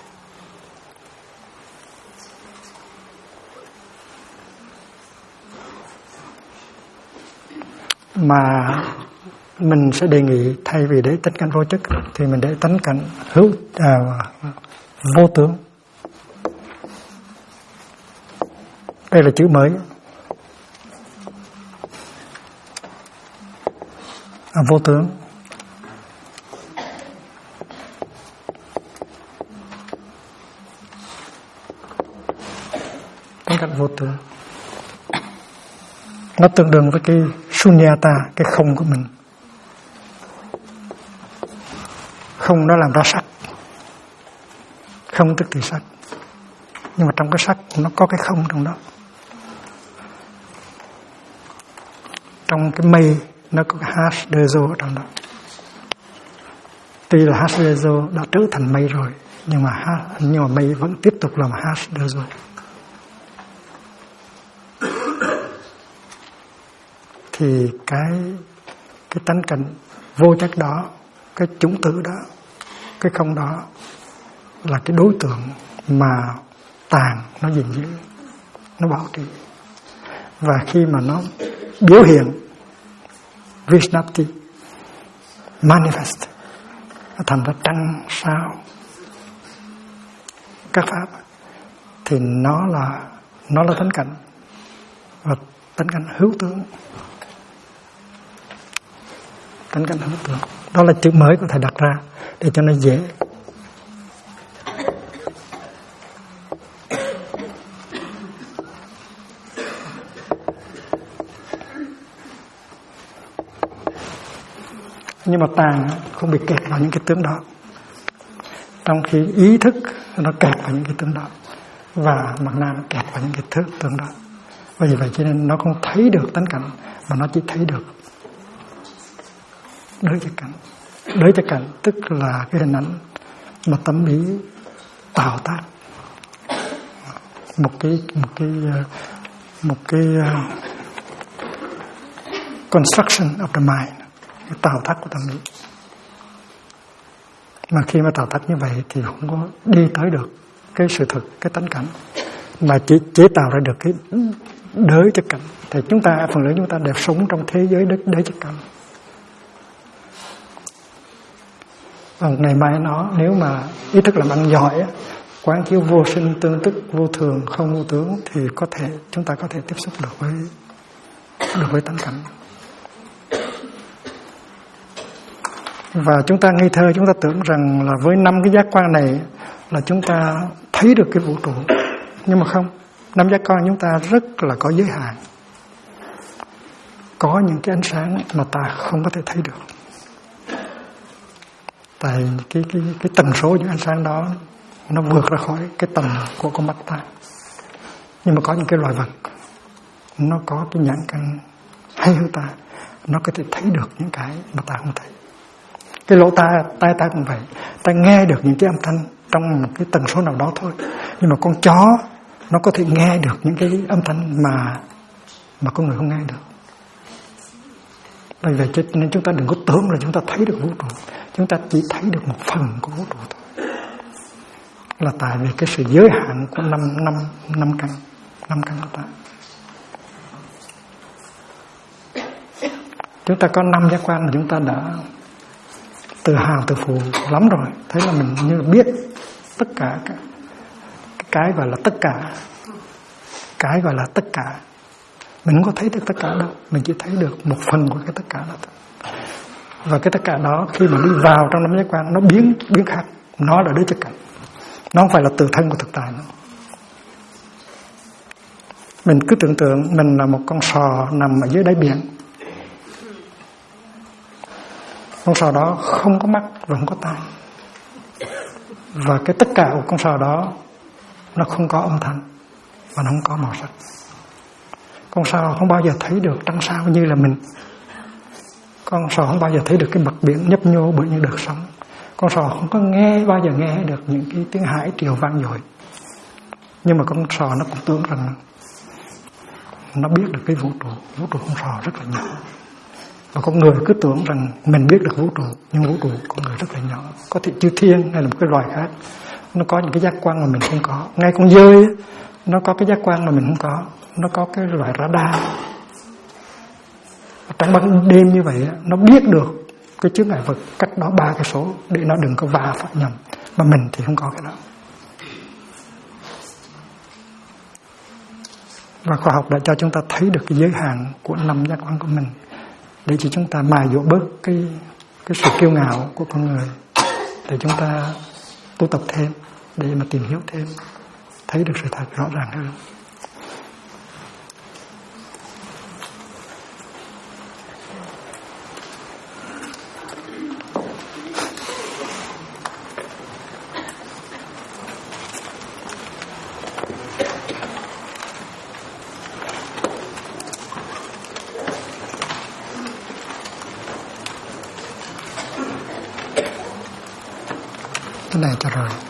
Mà mình sẽ đề nghị thay vì để tánh cảnh vô chất thì mình để tánh cảnh vô tướng. Đây là chữ mới. Vô tướng. Tánh cảnh vô tướng. Nó tương đương với cái sunyata, cái không của mình. Không nó làm ra sắc. Không tức thì sắc. Nhưng mà trong cái sắc nó có cái không trong đó. Trong cái mây nó có cái H2O ở trong đó. Tuy là H2O đã trở thành mây rồi, nhưng mà mây vẫn tiếp tục làm H2O. Thì cái tánh cảnh vô chất đó, cái chủng tử đó, cái không đó là cái đối tượng mà tàng nó gìn giữ, nó bảo trì. Và khi mà nó biểu hiện Vishnapti, manifest, nó thành ra trăng sao, các pháp, thì nó là tánh cảnh, và tánh cảnh hữu tướng. Tánh cảnh hữu tướng. Đó là chữ mới của thầy đặt ra để cho nó dễ. Nhưng mà tàng không bị kẹt vào những cái tướng đó, trong khi ý thức nó kẹt vào những cái tướng đó, và mặt na nó kẹt vào những cái tướng đó. Vì vậy cho nên nó không thấy được tánh cảnh, mà nó chỉ thấy được đối chất cảnh. Đối chất cảnh tức là cái hình ảnh mà tâm ý tạo tác, một cái construction of the mind, cái tạo tác của tâm lý. Mà khi mà tạo tác như vậy thì không có đi tới được cái sự thực, cái tánh cảnh, mà chỉ chế tạo ra được cái đới chất cảnh. Thì chúng ta, phần lớn chúng ta đều sống trong thế giới đới chất cảnh. Và ngày mai nếu mà ý thức làm ăn giỏi, quán chiếu vô sinh, tương tức, vô thường, không vô tướng, thì chúng ta có thể tiếp xúc được với tánh cảnh. Và chúng ta ngây thơ, chúng ta tưởng rằng là với 5 cái giác quan này là chúng ta thấy được cái vũ trụ. Nhưng mà không, 5 giác quan chúng ta rất là có giới hạn. Có những cái ánh sáng mà ta không có thể thấy được. Tại cái tần số những ánh sáng đó nó vượt ra khỏi cái tầm của con mắt ta. Nhưng mà có những cái loài vật nó có cái nhãn căn hay hơn ta, nó có thể thấy được những cái mà ta không thấy. Cái lỗ tai ta cũng vậy, ta nghe được những cái âm thanh trong một cái tần số nào đó thôi. Nhưng mà con chó nó có thể nghe được những cái âm thanh mà con người không nghe được. Bởi vậy nên chúng ta đừng có tưởng là chúng ta thấy được vũ trụ. Chúng ta chỉ thấy được một phần của vũ trụ thôi. Là tại vì cái sự giới hạn của năm căn của ta. Chúng ta có 5 giác quan mà chúng ta đã tự hào tự phụ lắm rồi. Thế là mình như biết tất cả cái gọi là tất cả. Cái gọi là tất cả. Mình không có thấy được tất cả đâu. Mình chỉ thấy được một phần của cái tất cả đó thôi. Và cái tất cả đó khi mà đi vào trong 5 giác quan nó biến khác. Nó là đới chất cảnh. Nó không phải là tự thân của thực tại nữa. Mình cứ tưởng tượng mình là một con sò nằm ở dưới đáy biển. Con sò đó không có mắt và không có tai. Và cái tất cả của con sò đó nó không có âm thanh và nó không có màu sắc. Con sò không bao giờ thấy được trăng sao như là mình. Con sò không bao giờ thấy được cái mặt biển nhấp nhô bởi những đợt sóng. Con sò không có bao giờ nghe được những cái tiếng hải triều vang dội. Nhưng mà con sò nó cũng tưởng rằng nó biết được cái vũ trụ con sò rất là nhỏ. Và con người cứ tưởng rằng mình biết được vũ trụ, nhưng vũ trụ con người rất là nhỏ. Có thể chư thiên hay là một cái loài khác, nó có những cái giác quan mà mình không có. Ngay con dơi ấy, nó có cái giác quan mà mình không có. Nó có cái loại radar. Trong ban đêm như vậy, nó biết được cái chướng ngại vật cách đó 3 cây số để nó đừng có va phải nhầm. Mà mình thì không có cái đó. Và khoa học đã cho chúng ta thấy được cái giới hạn của 5 giác quan của mình, để chỉ chúng ta mài dũa bớt cái sự kiêu ngạo của con người, để chúng ta tu tập thêm, để mà tìm hiểu thêm, thấy được sự thật rõ ràng hơn. Cái này cho rồi.